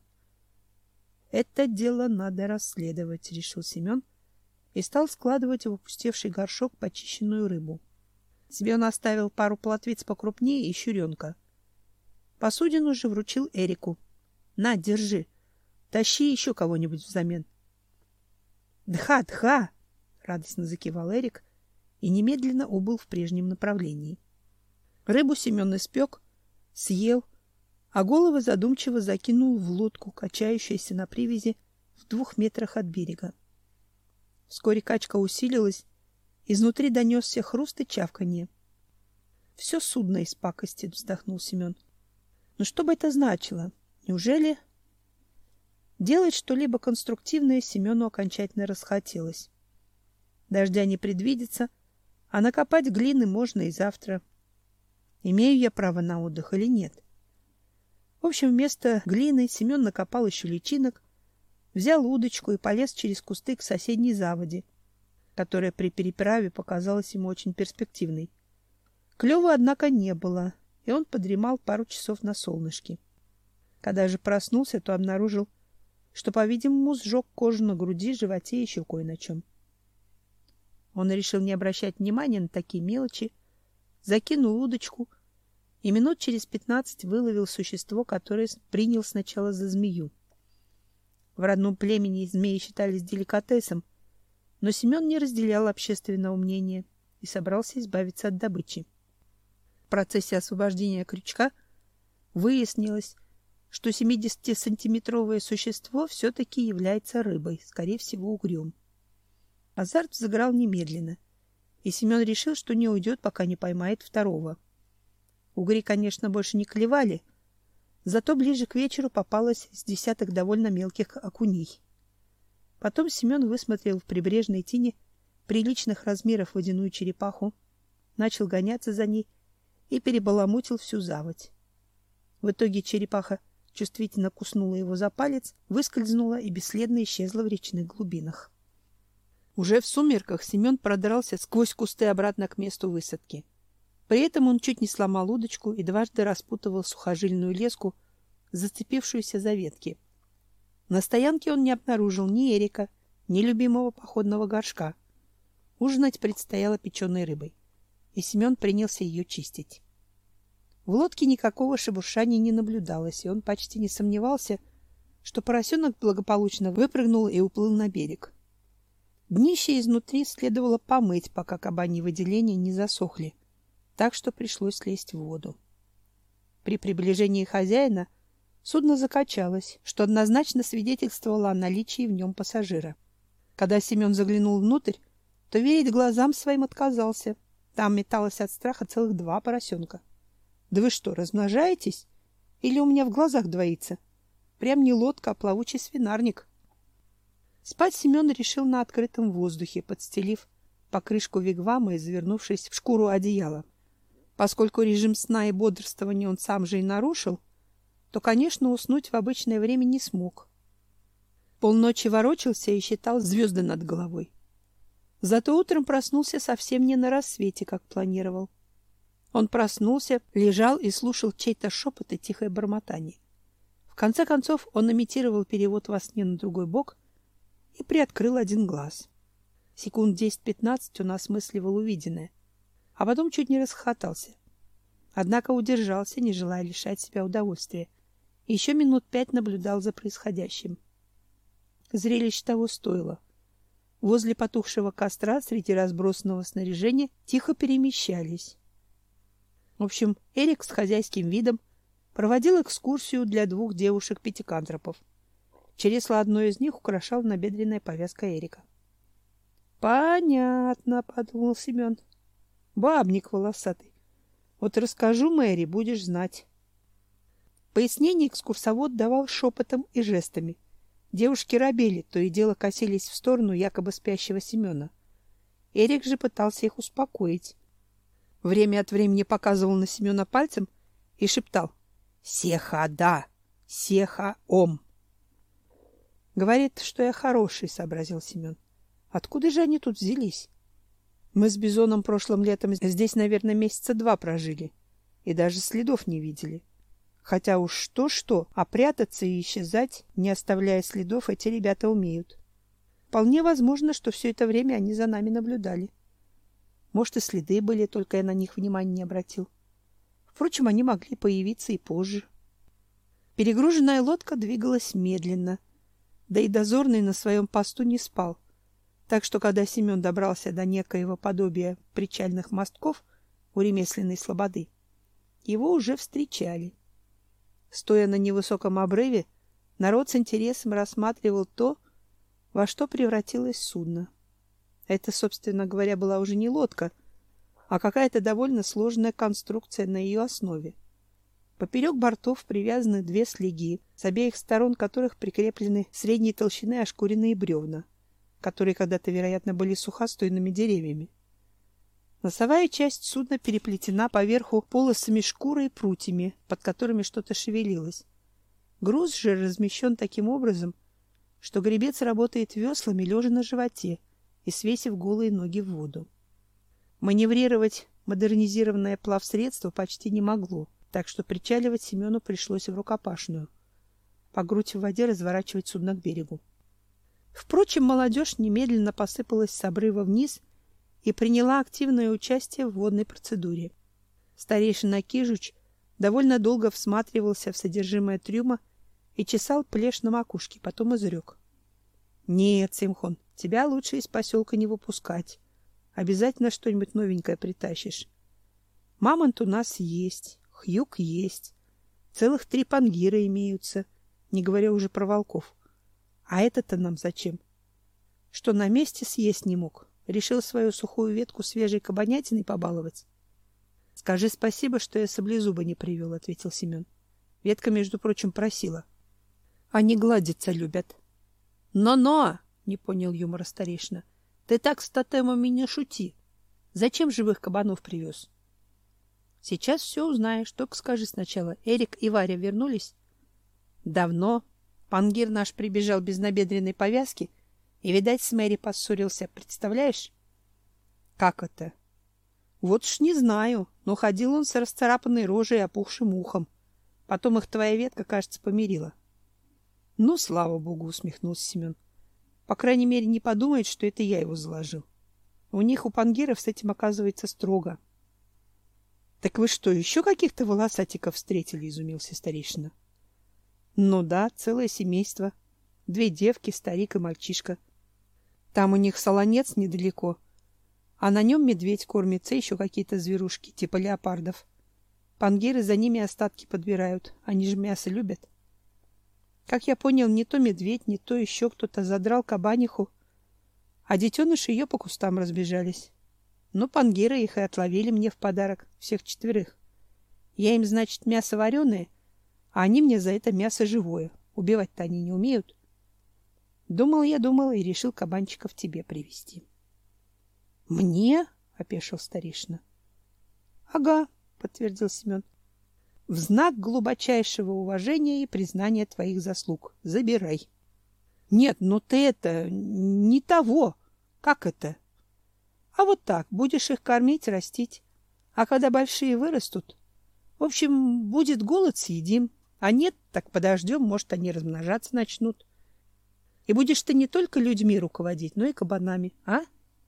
«Это дело надо расследовать», — решил Семен и стал складывать в опустевший горшок почищенную рыбу. Себе он оставил пару плотвиц покрупнее и щуренка. Посудину же вручил Эрику. «На, держи. Тащи еще кого-нибудь взамен». «Дха, дха!» — радостно закивал Эрик и немедленно убыл в прежнем направлении. Рыбу Семен испек, съел, а голову задумчиво закинул в лодку, качающуюся на привязи в двух метрах от берега. Вскоре качка усилилась, изнутри донесся хруст и чавканье. «Все судно из пакости», — вздохнул Семен. «Но что бы это значило? Неужели...» Делать что-либо конструктивное Семену окончательно расхотелось. Дождя не предвидится, а накопать глины можно и завтра. Имею я право на отдых или нет? В общем, вместо глины Семен накопал еще личинок, взял удочку и полез через кусты к соседней заводе, которая при переправе показалась ему очень перспективной. Клёва, однако, не было, и он подремал пару часов на солнышке. Когда же проснулся, то обнаружил, что, по-видимому, сжег кожу на груди, животе и еще кое на чем. Он решил не обращать внимания на такие мелочи, закинул удочку и минут через пятнадцать выловил существо, которое принял сначала за змею. В родном племени змеи считались деликатесом, но Семен не разделял общественного мнения и собрался избавиться от добычи. В процессе освобождения крючка выяснилось, что семидесятисантиметровое существо все-таки является рыбой, скорее всего, угрём. Азарт взыграл немедленно, и Семен решил, что не уйдет, пока не поймает второго. Угри, конечно, больше не клевали, зато ближе к вечеру попалось с десяток довольно мелких окуней. Потом Семен высмотрел в прибрежной тине приличных размеров водяную черепаху, начал гоняться за ней и перебаламутил всю заводь. В итоге черепаха чувствительно куснула его за палец, выскользнула и бесследно исчезла в речных глубинах. Уже в сумерках Семен продрался сквозь кусты обратно к месту высадки. При этом он чуть не сломал удочку и дважды распутывал сухожильную леску, зацепившуюся за ветки. На стоянке он не обнаружил ни Эрика, ни любимого походного горшка. Ужинать предстояло печеной рыбой, и Семен принялся ее чистить. В лодке никакого шебуршания не наблюдалось, и он почти не сомневался, что поросенок благополучно выпрыгнул и уплыл на берег. Днище изнутри следовало помыть, пока кабаньи выделения не засохли, так что пришлось лезть в воду. При приближении хозяина судно закачалось, что однозначно свидетельствовало о наличии в нем пассажира. Когда Семен заглянул внутрь, то верить глазам своим отказался. Там металось от страха целых два поросенка. Да вы что, размножаетесь? Или у меня в глазах двоится? Прям не лодка, а плавучий свинарник. Спать Семен решил на открытом воздухе, подстелив покрышку вигвама и завернувшись в шкуру одеяла. Поскольку режим сна и бодрствования он сам же и нарушил, то, конечно, уснуть в обычное время не смог. Полночи ворочался и считал звезды над головой. Зато утром проснулся совсем не на рассвете, как планировал. Он проснулся, лежал и слушал чей-то шепот и тихое бормотание. В конце концов он имитировал перевод во сне на другой бок и приоткрыл один глаз. Секунд десять-пятнадцать он осмысливал увиденное, а потом чуть не расхохотался. Однако удержался, не желая лишать себя удовольствия, и еще минут пять наблюдал за происходящим. Зрелище того стоило. Возле потухшего костра среди разбросанного снаряжения тихо перемещались. В общем, Эрик с хозяйским видом проводил экскурсию для двух девушек-пятикантропов. Чересло одной из них украшала набедренная повязка Эрика. «Понятно», — подумал Семен. «Бабник волосатый. Вот расскажу Мэри, будешь знать». Пояснение экскурсовод давал шепотом и жестами. Девушки робели, то и дело косились в сторону якобы спящего Семена. Эрик же пытался их успокоить. Время от времени показывал на Семена пальцем и шептал: «Сеха-да! Сеха-ом!» «Говорит, что я хороший», — сообразил Семен. «Откуда же они тут взялись? Мы с Бизоном прошлым летом здесь, наверное, месяца два прожили и даже следов не видели. Хотя уж что-что, а прятаться и исчезать, не оставляя следов, эти ребята умеют. Вполне возможно, что все это время они за нами наблюдали. Может, и следы были, только я на них внимания не обратил. Впрочем, они могли появиться и позже». Перегруженная лодка двигалась медленно, да и дозорный на своем посту не спал. Так что, когда Семен добрался до некоего подобия причальных мостков у ремесленной слободы, его уже встречали. Стоя на невысоком обрыве, народ с интересом рассматривал то, во что превратилось судно. Это, собственно говоря, была уже не лодка, а какая-то довольно сложная конструкция на ее основе. Поперек бортов привязаны две слеги, с обеих сторон которых прикреплены средней толщины ошкуренные бревна, которые когда-то, вероятно, были сухостойными деревьями. Носовая часть судна переплетена поверху полосами шкуры и прутьями, под которыми что-то шевелилось. Груз же размещен таким образом, что гребец работает веслами, лежа на животе и свесив голые ноги в воду. Маневрировать модернизированное плавсредство почти не могло, так что причаливать Семену пришлось в рукопашную. По грудь в воде разворачивать судно к берегу. Впрочем, молодежь немедленно посыпалась с обрыва вниз и приняла активное участие в водной процедуре. Старейшина Кижуч довольно долго всматривался в содержимое трюма и чесал плешь на макушке, потом изрек: «Нет, Симхон, тебя лучше из поселка не выпускать. Обязательно что-нибудь новенькое притащишь. Мамонт у нас есть, хьюг есть, целых три пангира имеются, не говоря уже про волков. А это-то нам зачем? Что на месте съесть не мог? Решил свою сухую ветку свежей кабанятиной побаловать? — Скажи спасибо, что я саблезуба не привел, — ответил Семен. Ветка, между прочим, просила. Они гладиться любят. Но-но, не понял юмора старейшина. Ты так с тотемами не шути. Зачем живых кабанов привез? Сейчас все узнаешь, только скажи сначала. Эрик и Варя вернулись? Давно. Пангир наш прибежал без набедренной повязки и, видать, с Мэри поссорился. Представляешь? Как это? Вот ж не знаю, но ходил он с расцарапанной рожей и опухшим ухом. Потом их твоя ветка, кажется, помирила. Ну, слава богу, усмехнулся Семен. По крайней мере, не подумает, что это я его заложил. У них, у пангиров, с этим оказывается строго. — Так вы что, еще каких-то волосатиков встретили? — изумился старейшина. — Ну да, целое семейство. Две девки, старик и мальчишка. Там у них солонец недалеко, а на нем медведь кормится, еще какие-то зверушки, типа леопардов. Пангиры за ними остатки подбирают, они же мясо любят. Как я понял, не то медведь, не то еще кто-то задрал кабаниху, а детеныши ее по кустам разбежались. Но пангиры их и отловили мне в подарок, всех четверых. Я им, значит, мясо вареное, а они мне за это мясо живое. Убивать-то они не умеют. Думал я, думал и решил кабанчиков тебе привезти. — Мне? — опешил старейшина. — Ага, — подтвердил Семен. — В знак глубочайшего уважения и признания твоих заслуг. Забирай. — Нет, ну ты это... не того. Как это? — А вот так, будешь их кормить, растить. А когда большие вырастут... В общем, будет голод — съедим. А нет, так подождем, может, они размножаться начнут. И будешь ты не только людьми руководить, но и кабанами, а?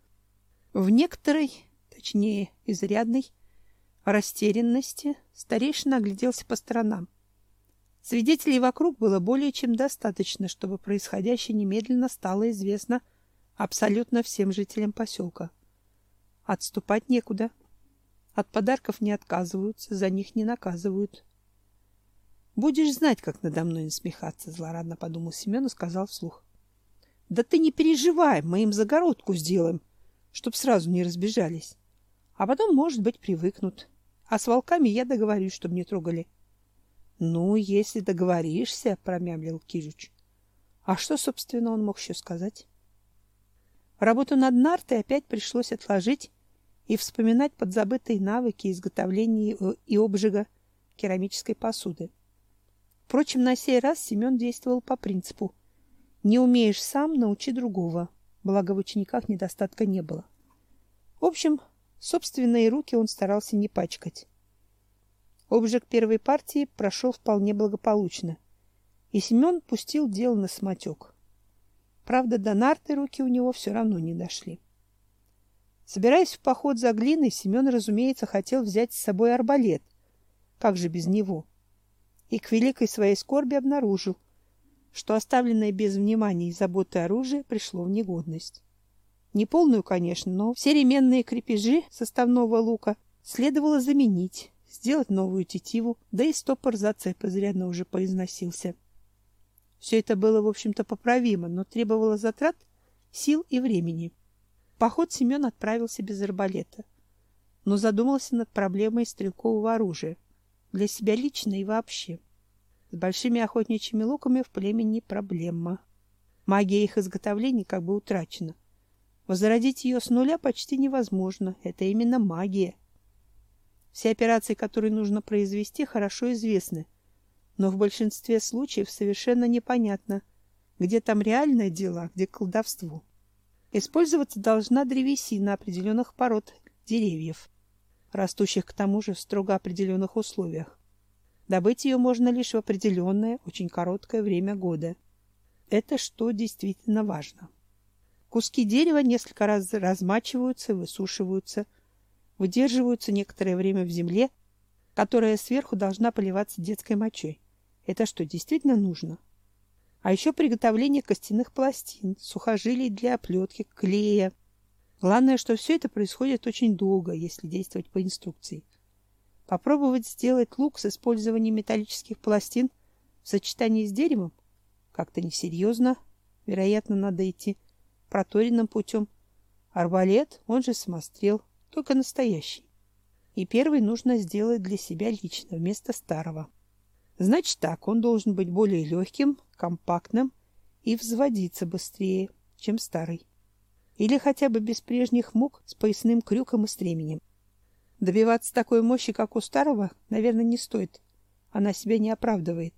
В некоторой, точнее, изрядной растерянности старейшина огляделся по сторонам. Свидетелей вокруг было более чем достаточно, чтобы происходящее немедленно стало известно абсолютно всем жителям поселка. Отступать некуда. От подарков не отказываются, за них не наказывают. Будешь знать, как надо мной насмехаться, злорадно подумал Семен и сказал вслух. Да ты не переживай, мы им загородку сделаем, чтоб сразу не разбежались. А потом, может быть, привыкнут. А с волками я договорюсь, чтобы не трогали. — Ну, если договоришься, — промямлил Кижуч. А что, собственно, он мог еще сказать? Работу над нартой опять пришлось отложить и вспоминать подзабытые навыки изготовления и обжига керамической посуды. Впрочем, на сей раз Семен действовал по принципу: не умеешь сам, научи другого, благо в учениках недостатка не было. В общем, собственные руки он старался не пачкать. Обжиг первой партии прошел вполне благополучно, и Семен пустил дело на самотек. Правда, до нарты руки у него все равно не дошли. Собираясь в поход за глиной, Семен, разумеется, хотел взять с собой арбалет. Как же без него? И к великой своей скорби обнаружил, что оставленное без внимания и заботы оружие пришло в негодность. Не полную, конечно, но все ременные крепежи составного лука следовало заменить, сделать новую тетиву, да и стопор зацеп изрядно уже поизносился. Все это было, в общем-то, поправимо, но требовало затрат, сил и времени. В поход Семен отправился без арбалета, но задумался над проблемой стрелкового оружия, для себя лично и вообще. С большими охотничьими луками в племени проблема. Магия их изготовления как бы утрачена. Возродить ее с нуля почти невозможно. Это именно магия. Все операции, которые нужно произвести, хорошо известны, но в большинстве случаев совершенно непонятно, где там реальное дело, а где колдовство. Использоваться должна древесина определенных пород деревьев, растущих к тому же в строго определенных условиях. Добыть ее можно лишь в определенное, очень короткое время года. Это что действительно важно. Куски дерева несколько раз размачиваются, высушиваются, выдерживаются некоторое время в земле, которая сверху должна поливаться детской мочой. Это что, действительно нужно? А еще приготовление костяных пластин, сухожилий для оплетки, клея. Главное, что все это происходит очень долго, если действовать по инструкции. Попробовать сделать лук с использованием металлических пластин в сочетании с деревом? Как-то несерьезно. Вероятно, надо идти проторенным путем. Арбалет, он же самострел, только настоящий. И первый нужно сделать для себя лично, вместо старого. Значит так, он должен быть более легким, компактным и взводиться быстрее, чем старый. Или хотя бы без прежних мук с поясным крюком и стременем. Добиваться такой мощи, как у старого, наверное, не стоит. Она себя не оправдывает.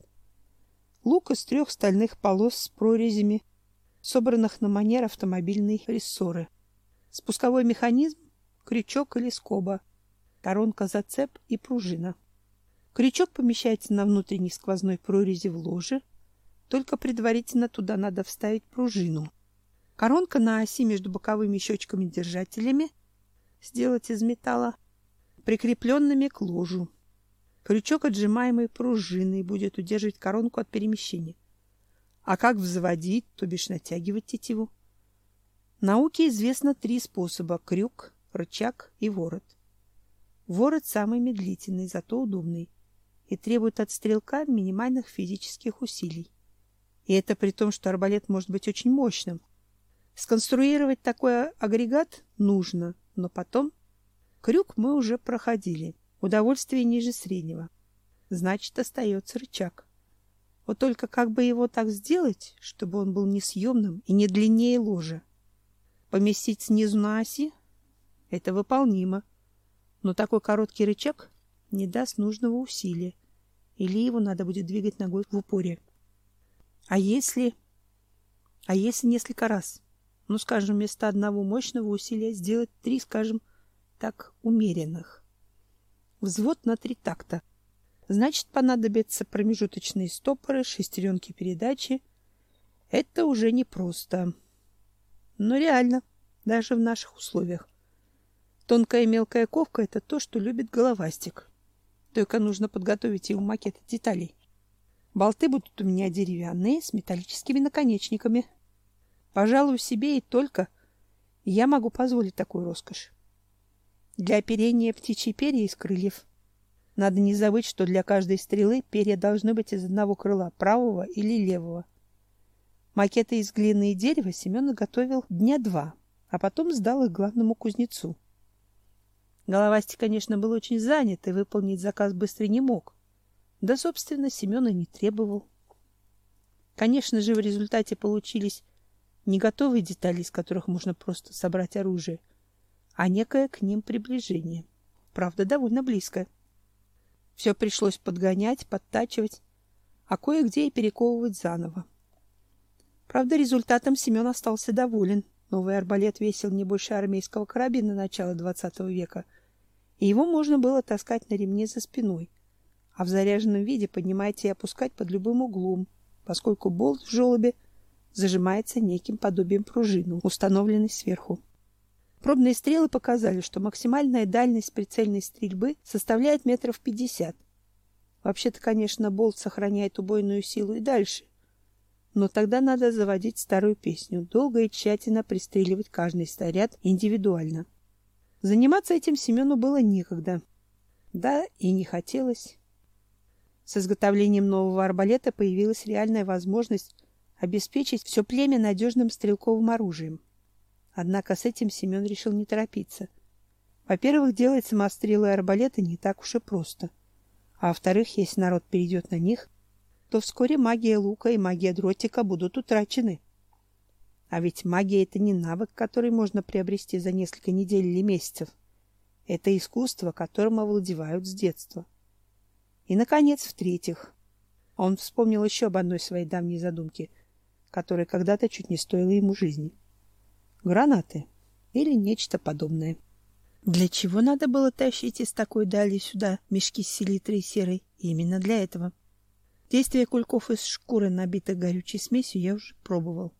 Лук из трех стальных полос с прорезями, собранных на манер автомобильной рессоры. Спусковой механизм, крючок или скоба, коронка-зацеп и пружина. Крючок помещается на внутренней сквозной прорези в ложе, только предварительно туда надо вставить пружину. Коронка на оси между боковыми щечками-держателями сделать из металла, прикрепленными к ложу. Крючок, отжимаемый пружиной, будет удерживать коронку от перемещения. А как взводить, то бишь натягивать тетиву? Науке известно три способа: крюк, рычаг и ворот. Ворот самый медлительный, зато удобный, и требует от стрелка минимальных физических усилий. И это при том, что арбалет может быть очень мощным. Сконструировать такой агрегат нужно, но потом... Крюк мы уже проходили. Удовольствие ниже среднего. Значит, остается рычаг. Вот только как бы его так сделать, чтобы он был несъемным и не длиннее ложа? Поместить снизу на оси? Это выполнимо. Но такой короткий рычаг не даст нужного усилия. Или его надо будет двигать ногой в упоре. А если... А если несколько раз? Ну, скажем, вместо одного мощного усилия сделать три, скажем, так умеренных. Взвод на три такта. Значит, понадобятся промежуточные стопоры, шестеренки передачи. Это уже непросто. Но реально, даже в наших условиях. Тонкая и мелкая ковка — это то, что любит головастик. Только нужно подготовить его макет деталей. Болты будут у меня деревянные, с металлическими наконечниками. Пожалуй, себе и только я могу позволить такую роскошь. Для оперения птичьи перья из крыльев. Надо не забыть, что для каждой стрелы перья должны быть из одного крыла, правого или левого. Макеты из глины и дерева Семен готовил дня два, а потом сдал их главному кузнецу. Головастик, конечно, был очень занят и выполнить заказ быстро не мог. Да, собственно, Семен и не требовал. Конечно же, в результате получились не готовые детали, из которых можно просто собрать оружие, а некое к ним приближение. Правда, довольно близко. Все пришлось подгонять, подтачивать, а кое-где и перековывать заново. Правда, результатом Семен остался доволен. Новый арбалет весил не больше армейского карабина начала двадцатого века, и его можно было таскать на ремне за спиной, а в заряженном виде поднимать и опускать под любым углом, поскольку болт в желобе зажимается неким подобием пружины, установленной сверху. Пробные стрелы показали, что максимальная дальность прицельной стрельбы составляет метров пятьдесят. Вообще-то, конечно, болт сохраняет убойную силу и дальше. Но тогда надо заводить старую песню, долго и тщательно пристреливать каждый снаряд индивидуально. Заниматься этим Семену было некогда. Да, и не хотелось. С изготовлением нового арбалета появилась реальная возможность обеспечить все племя надежным стрелковым оружием. Однако с этим Семен решил не торопиться. Во-первых, делать самострелы и арбалеты не так уж и просто. А во-вторых, если народ перейдет на них, то вскоре магия лука и магия дротика будут утрачены. А ведь магия — это не навык, который можно приобрести за несколько недель или месяцев. Это искусство, которым овладевают с детства. И, наконец, в-третьих, он вспомнил еще об одной своей давней задумке, которая когда-то чуть не стоила ему жизни. Гранаты или нечто подобное. Для чего надо было тащить из такой дали сюда мешки с селитрой серой? Именно для этого. Действие кульков из шкуры, набитых горючей смесью, я уже пробовал.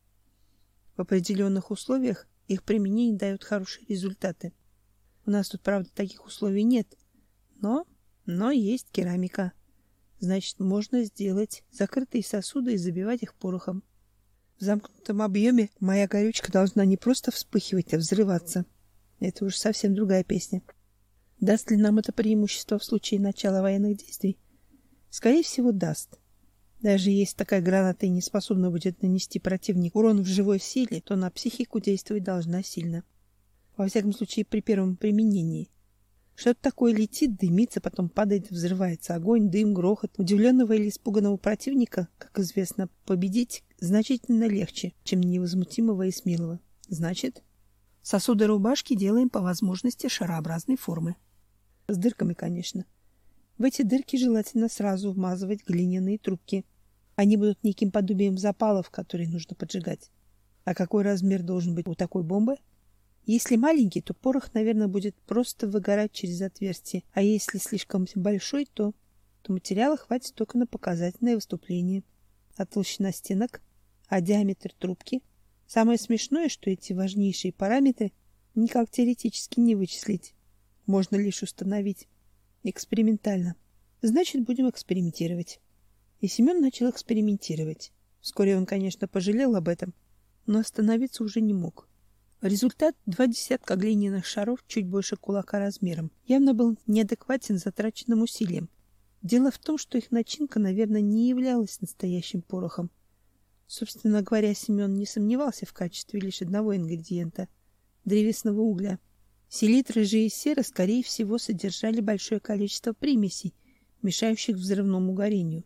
В определенных условиях их применение дает хорошие результаты. У нас тут, правда, таких условий нет, но, но есть керамика. Значит, можно сделать закрытые сосуды и забивать их порохом. В замкнутом объеме моя горючка должна не просто вспыхивать, а взрываться. Это уж совсем другая песня. Даст ли нам это преимущество в случае начала военных действий? Скорее всего, даст. Даже если такая граната и не способна будет нанести противнику урон в живой силе, то на психику действовать должна сильно. Во всяком случае, при первом применении. Что-то такое летит, дымится, потом падает и взрывается. Огонь, дым, грохот. Удивленного или испуганного противника, как известно, победить значительно легче, чем невозмутимого и смелого. Значит, сосуды рубашки делаем по возможности шарообразной формы. С дырками, конечно. В эти дырки желательно сразу вмазывать глиняные трубки. Они будут неким подобием запалов, которые нужно поджигать. А какой размер должен быть у такой бомбы? Если маленький, то порох, наверное, будет просто выгорать через отверстие. А если слишком большой, то, то материала хватит только на показательное выступление. А толщина стенок, а диаметр трубки. Самое смешное, что эти важнейшие параметры никак теоретически не вычислить. Можно лишь установить экспериментально. Значит, будем экспериментировать. И Семен начал экспериментировать. Вскоре он, конечно, пожалел об этом, но остановиться уже не мог. Результат — два десятка глиняных шаров чуть больше кулака размером. Явно был неадекватен затраченным усилиям. Дело в том, что их начинка, наверное, не являлась настоящим порохом. Собственно говоря, Семен не сомневался в качестве лишь одного ингредиента — древесного угля. Селитры же и сера, скорее всего, содержали большое количество примесей, мешающих взрывному горению.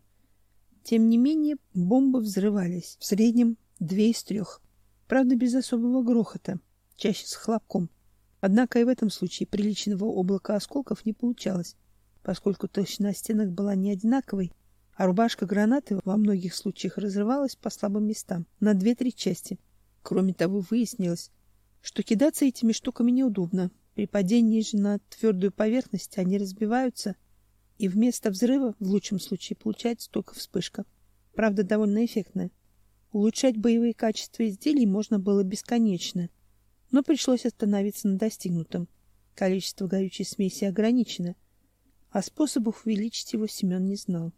Тем не менее, бомбы взрывались, в среднем две из трех. Правда, без особого грохота, чаще с хлопком. Однако и в этом случае приличного облака осколков не получалось, поскольку толщина стенок была не одинаковой, а рубашка гранаты во многих случаях разрывалась по слабым местам на две-три части. Кроме того, выяснилось, что кидаться этими штуками неудобно. При падении же на твердую поверхность они разбиваются, и вместо взрыва, в лучшем случае, получается только вспышка. Правда, довольно эффектная. Улучшать боевые качества изделий можно было бесконечно, но пришлось остановиться на достигнутом. Количество горючей смеси ограничено, а способов увеличить его Семен не знал.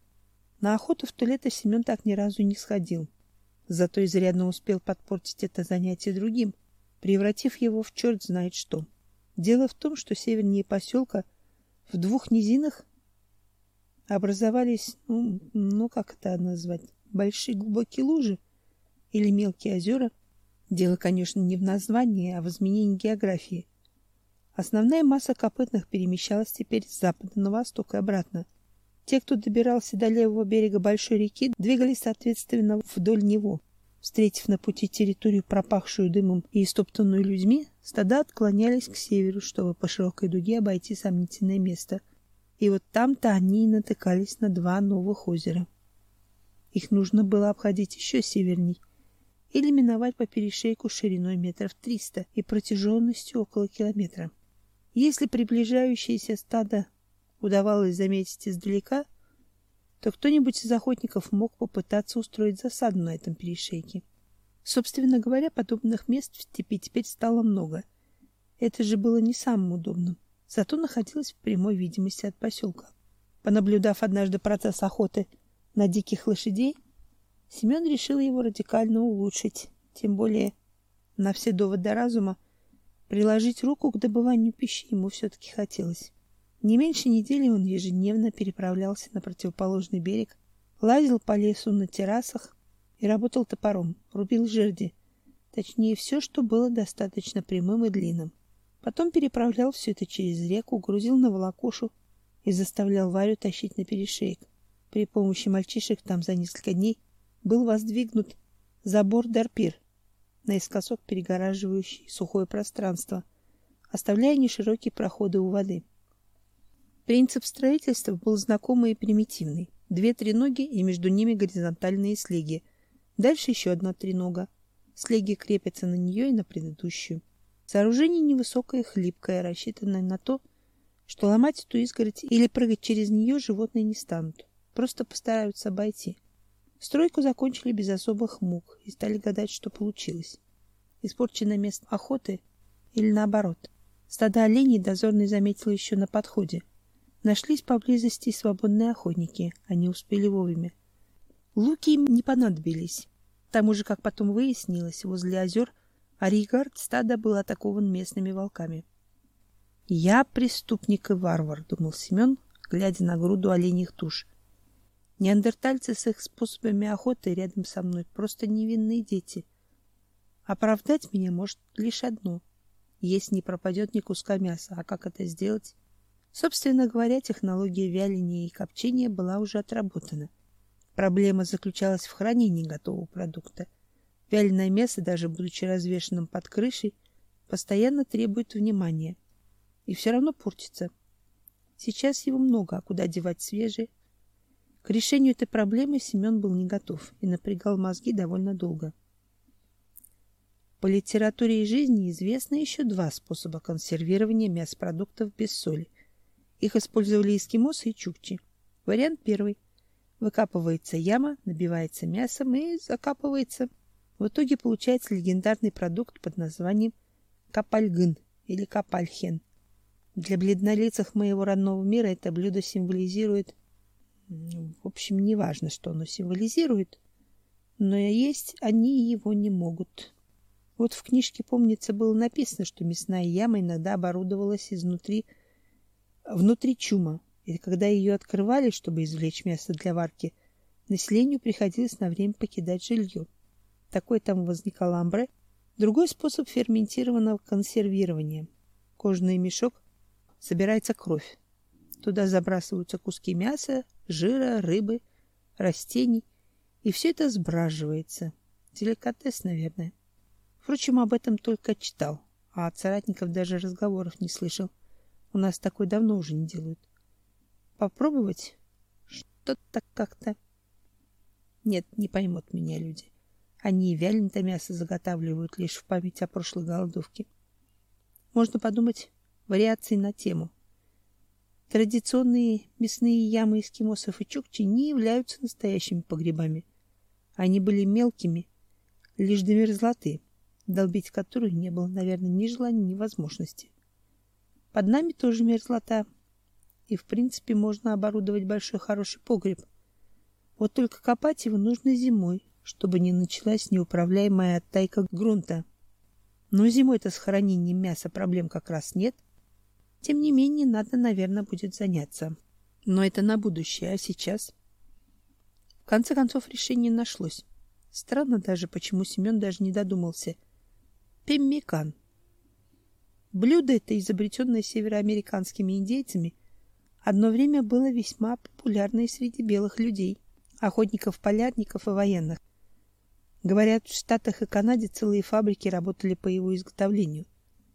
На охоту в то лето Семен так ни разу не сходил, зато изрядно успел подпортить это занятие другим, превратив его в черт знает что. Дело в том, что севернее поселка в двух низинах образовались, ну, ну как это назвать, большие глубокие лужи или мелкие озера. Дело, конечно, не в названии, а в изменении географии. Основная масса копытных перемещалась теперь с запада на восток и обратно. Те, кто добирался до левого берега большой реки, двигались соответственно вдоль него. Встретив на пути территорию, пропахшую дымом и истоптанную людьми, стада отклонялись к северу, чтобы по широкой дуге обойти сомнительное место. И вот там-то они и натыкались на два новых озера. Их нужно было обходить еще северней или миновать по перешейку шириной метров триста и протяженностью около километра. Если приближающееся стадо удавалось заметить издалека, то кто-нибудь из охотников мог попытаться устроить засаду на этом перешейке. Собственно говоря, подобных мест в степи теперь стало много. Это же было не самым удобным, зато находилось в прямой видимости от поселка. Понаблюдав однажды процесс охоты на диких лошадей, Семен решил его радикально улучшить, тем более на все доводы разума приложить руку к добыванию пищи ему все-таки хотелось. Не меньше недели он ежедневно переправлялся на противоположный берег, лазил по лесу на террасах и работал топором, рубил жерди, точнее все, что было достаточно прямым и длинным. Потом переправлял все это через реку, грузил на волокушу и заставлял Варю тащить на перешеек. При помощи мальчишек там за несколько дней был воздвигнут забор-дарпир, наискосок перегораживающий сухое пространство, оставляя неширокие проходы у воды. Принцип строительства был знакомый и примитивный. Две треноги и между ними горизонтальные слеги. Дальше еще одна тренога. Слеги крепятся на нее и на предыдущую. Сооружение невысокое и хлипкое, рассчитанное на то, что ломать эту изгородь или прыгать через нее животные не станут. Просто постараются обойти. Стройку закончили без особых мук и стали гадать, что получилось. Испорченное место охоты или наоборот. Стада оленей дозорный заметил еще на подходе. Нашлись поблизости свободные охотники, они успели вовремя. Луки им не понадобились. К тому же, как потом выяснилось, возле озер Аригард стадо был атакован местными волками. Я преступник и варвар, думал Семен, глядя на груду оленьих туш. Неандертальцы с их способами охоты рядом со мной просто невинные дети. Оправдать меня может лишь одно: есть не пропадет ни куска мяса. А как это сделать? Собственно говоря, технология вяления и копчения была уже отработана. Проблема заключалась в хранении готового продукта. Вяленое мясо, даже будучи развешенным под крышей, постоянно требует внимания. И все равно портится. Сейчас его много, а куда девать свежее? К решению этой проблемы Семен был не готов и напрягал мозги довольно долго. По литературе и жизни известно еще два способа консервирования мясопродуктов без соли. Их использовали эскимосы и чукчи. Вариант первый. Выкапывается яма, набивается мясом и закапывается. В итоге получается легендарный продукт под названием капальгын или капальхен. Для бледнолицых моего родного мира это блюдо символизирует... В общем, не важно, что оно символизирует, но есть они его не могут. Вот в книжке, помнится, было написано, что мясная яма иногда оборудовалась изнутри внутри чума, и когда ее открывали, чтобы извлечь мясо для варки, населению приходилось на время покидать жилье. Такой там возникал амбре. Другой способ ферментированного консервирования. Кожаный мешок, собирается кровь. Туда забрасываются куски мяса, жира, рыбы, растений, и все это сбраживается. Деликатес, наверное. Впрочем, об этом только читал, а от соратников даже разговоров не слышал. У нас такое давно уже не делают. Попробовать? Что-то как-то... Нет, не поймут меня люди. Они и вяленое мясо заготавливают лишь в память о прошлой голодовке. Можно подумать, вариации на тему. Традиционные мясные ямы эскимосов и чукчи не являются настоящими погребами. Они были мелкими, лишь до мерзлоты, долбить которую не было, наверное, ни желания, ни возможности. Под нами тоже мерзлота, и, в принципе, можно оборудовать большой хороший погреб. Вот только копать его нужно зимой, чтобы не началась неуправляемая оттайка грунта. Но зимой-то с хранением мяса проблем как раз нет. Тем не менее, надо, наверное, будет заняться. Но это на будущее, а сейчас... В конце концов, решение нашлось. Странно даже, почему Семен даже не додумался. Пеммикан. Блюдо это, изобретенное североамериканскими индейцами, одно время было весьма популярно и среди белых людей, охотников, полярников и военных. Говорят, в Штатах и Канаде целые фабрики работали по его изготовлению.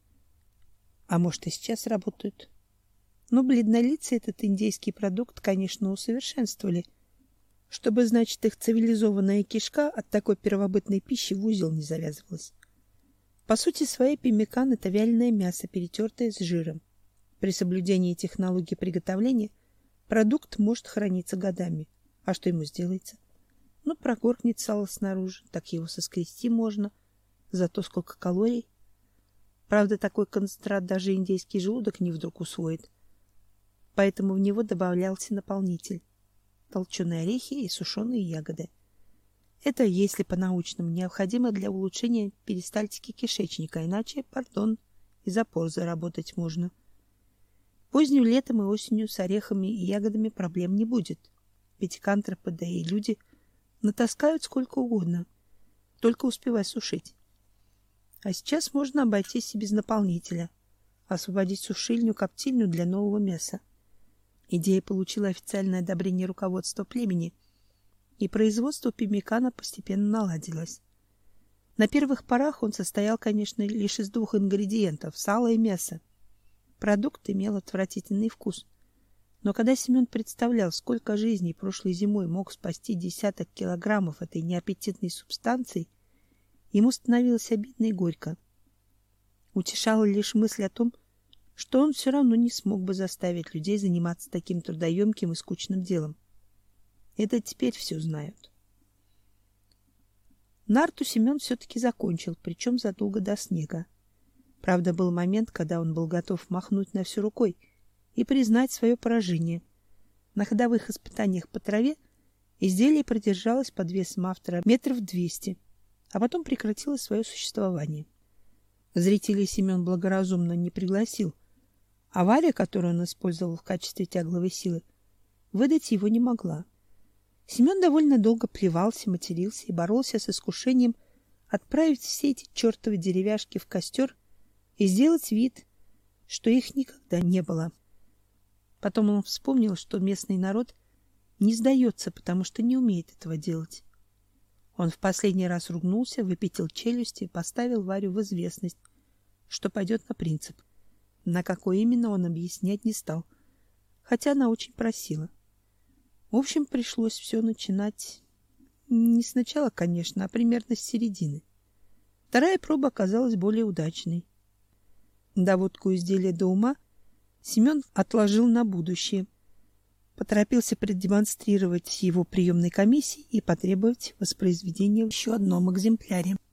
А может, и сейчас работают. Но бледнолицые этот индейский продукт, конечно, усовершенствовали, чтобы, значит, их цивилизованная кишка от такой первобытной пищи в узел не завязывалась. По сути своей, пеммикан — это вяленое мясо, перетертое с жиром. При соблюдении технологии приготовления продукт может храниться годами. А что ему сделается? Ну, прогоркнет сало снаружи, так его соскрести можно. Зато сколько калорий. Правда, такой концентрат даже индейский желудок не вдруг усвоит. Поэтому в него добавлялся наполнитель: толченые орехи и сушеные ягоды. Это, если по-научному, необходимо для улучшения перистальтики кишечника, иначе, пардон, и запор заработать можно. Поздним летом и осенью с орехами и ягодами проблем не будет. Пятикантропы, да и люди натаскают сколько угодно, только успевай сушить. А сейчас можно обойтись и без наполнителя, освободить сушильню-коптильню для нового мяса. Идея получила официальное одобрение руководства племени, и производство пеммикана постепенно наладилось. На первых порах он состоял, конечно, лишь из двух ингредиентов — сала и мяса. Продукт имел отвратительный вкус. Но когда Семен представлял, сколько жизней прошлой зимой мог спасти десяток килограммов этой неаппетитной субстанции, ему становилось обидно и горько. Утешала лишь мысль о том, что он все равно не смог бы заставить людей заниматься таким трудоемким и скучным делом. Это теперь все знают. Нарту Семен все-таки закончил, причем задолго до снега. Правда, был момент, когда он был готов махнуть на всю рукой и признать свое поражение. На ходовых испытаниях по траве изделие продержалось под весом автора метров двести, а потом прекратило свое существование. Зрителей Семен благоразумно не пригласил, А Варя, которую он использовал в качестве тягловой силы, выдать его не могла. Семен довольно долго плевался, матерился и боролся с искушением отправить все эти чертовы деревяшки в костер и сделать вид, что их никогда не было. Потом он вспомнил, что местный народ не сдается, потому что не умеет этого делать. Он в последний раз ругнулся, выпятил челюсти и поставил Варю в известность, что пойдет на принцип. На какой именно, он объяснять не стал, хотя она очень просила. В общем, пришлось все начинать не сначала, конечно, а примерно с середины. Вторая проба оказалась более удачной. Доводку изделия до ума Семен отложил на будущее. Поторопился продемонстрировать его приемной комиссии и потребовать воспроизведения в еще одном экземпляре.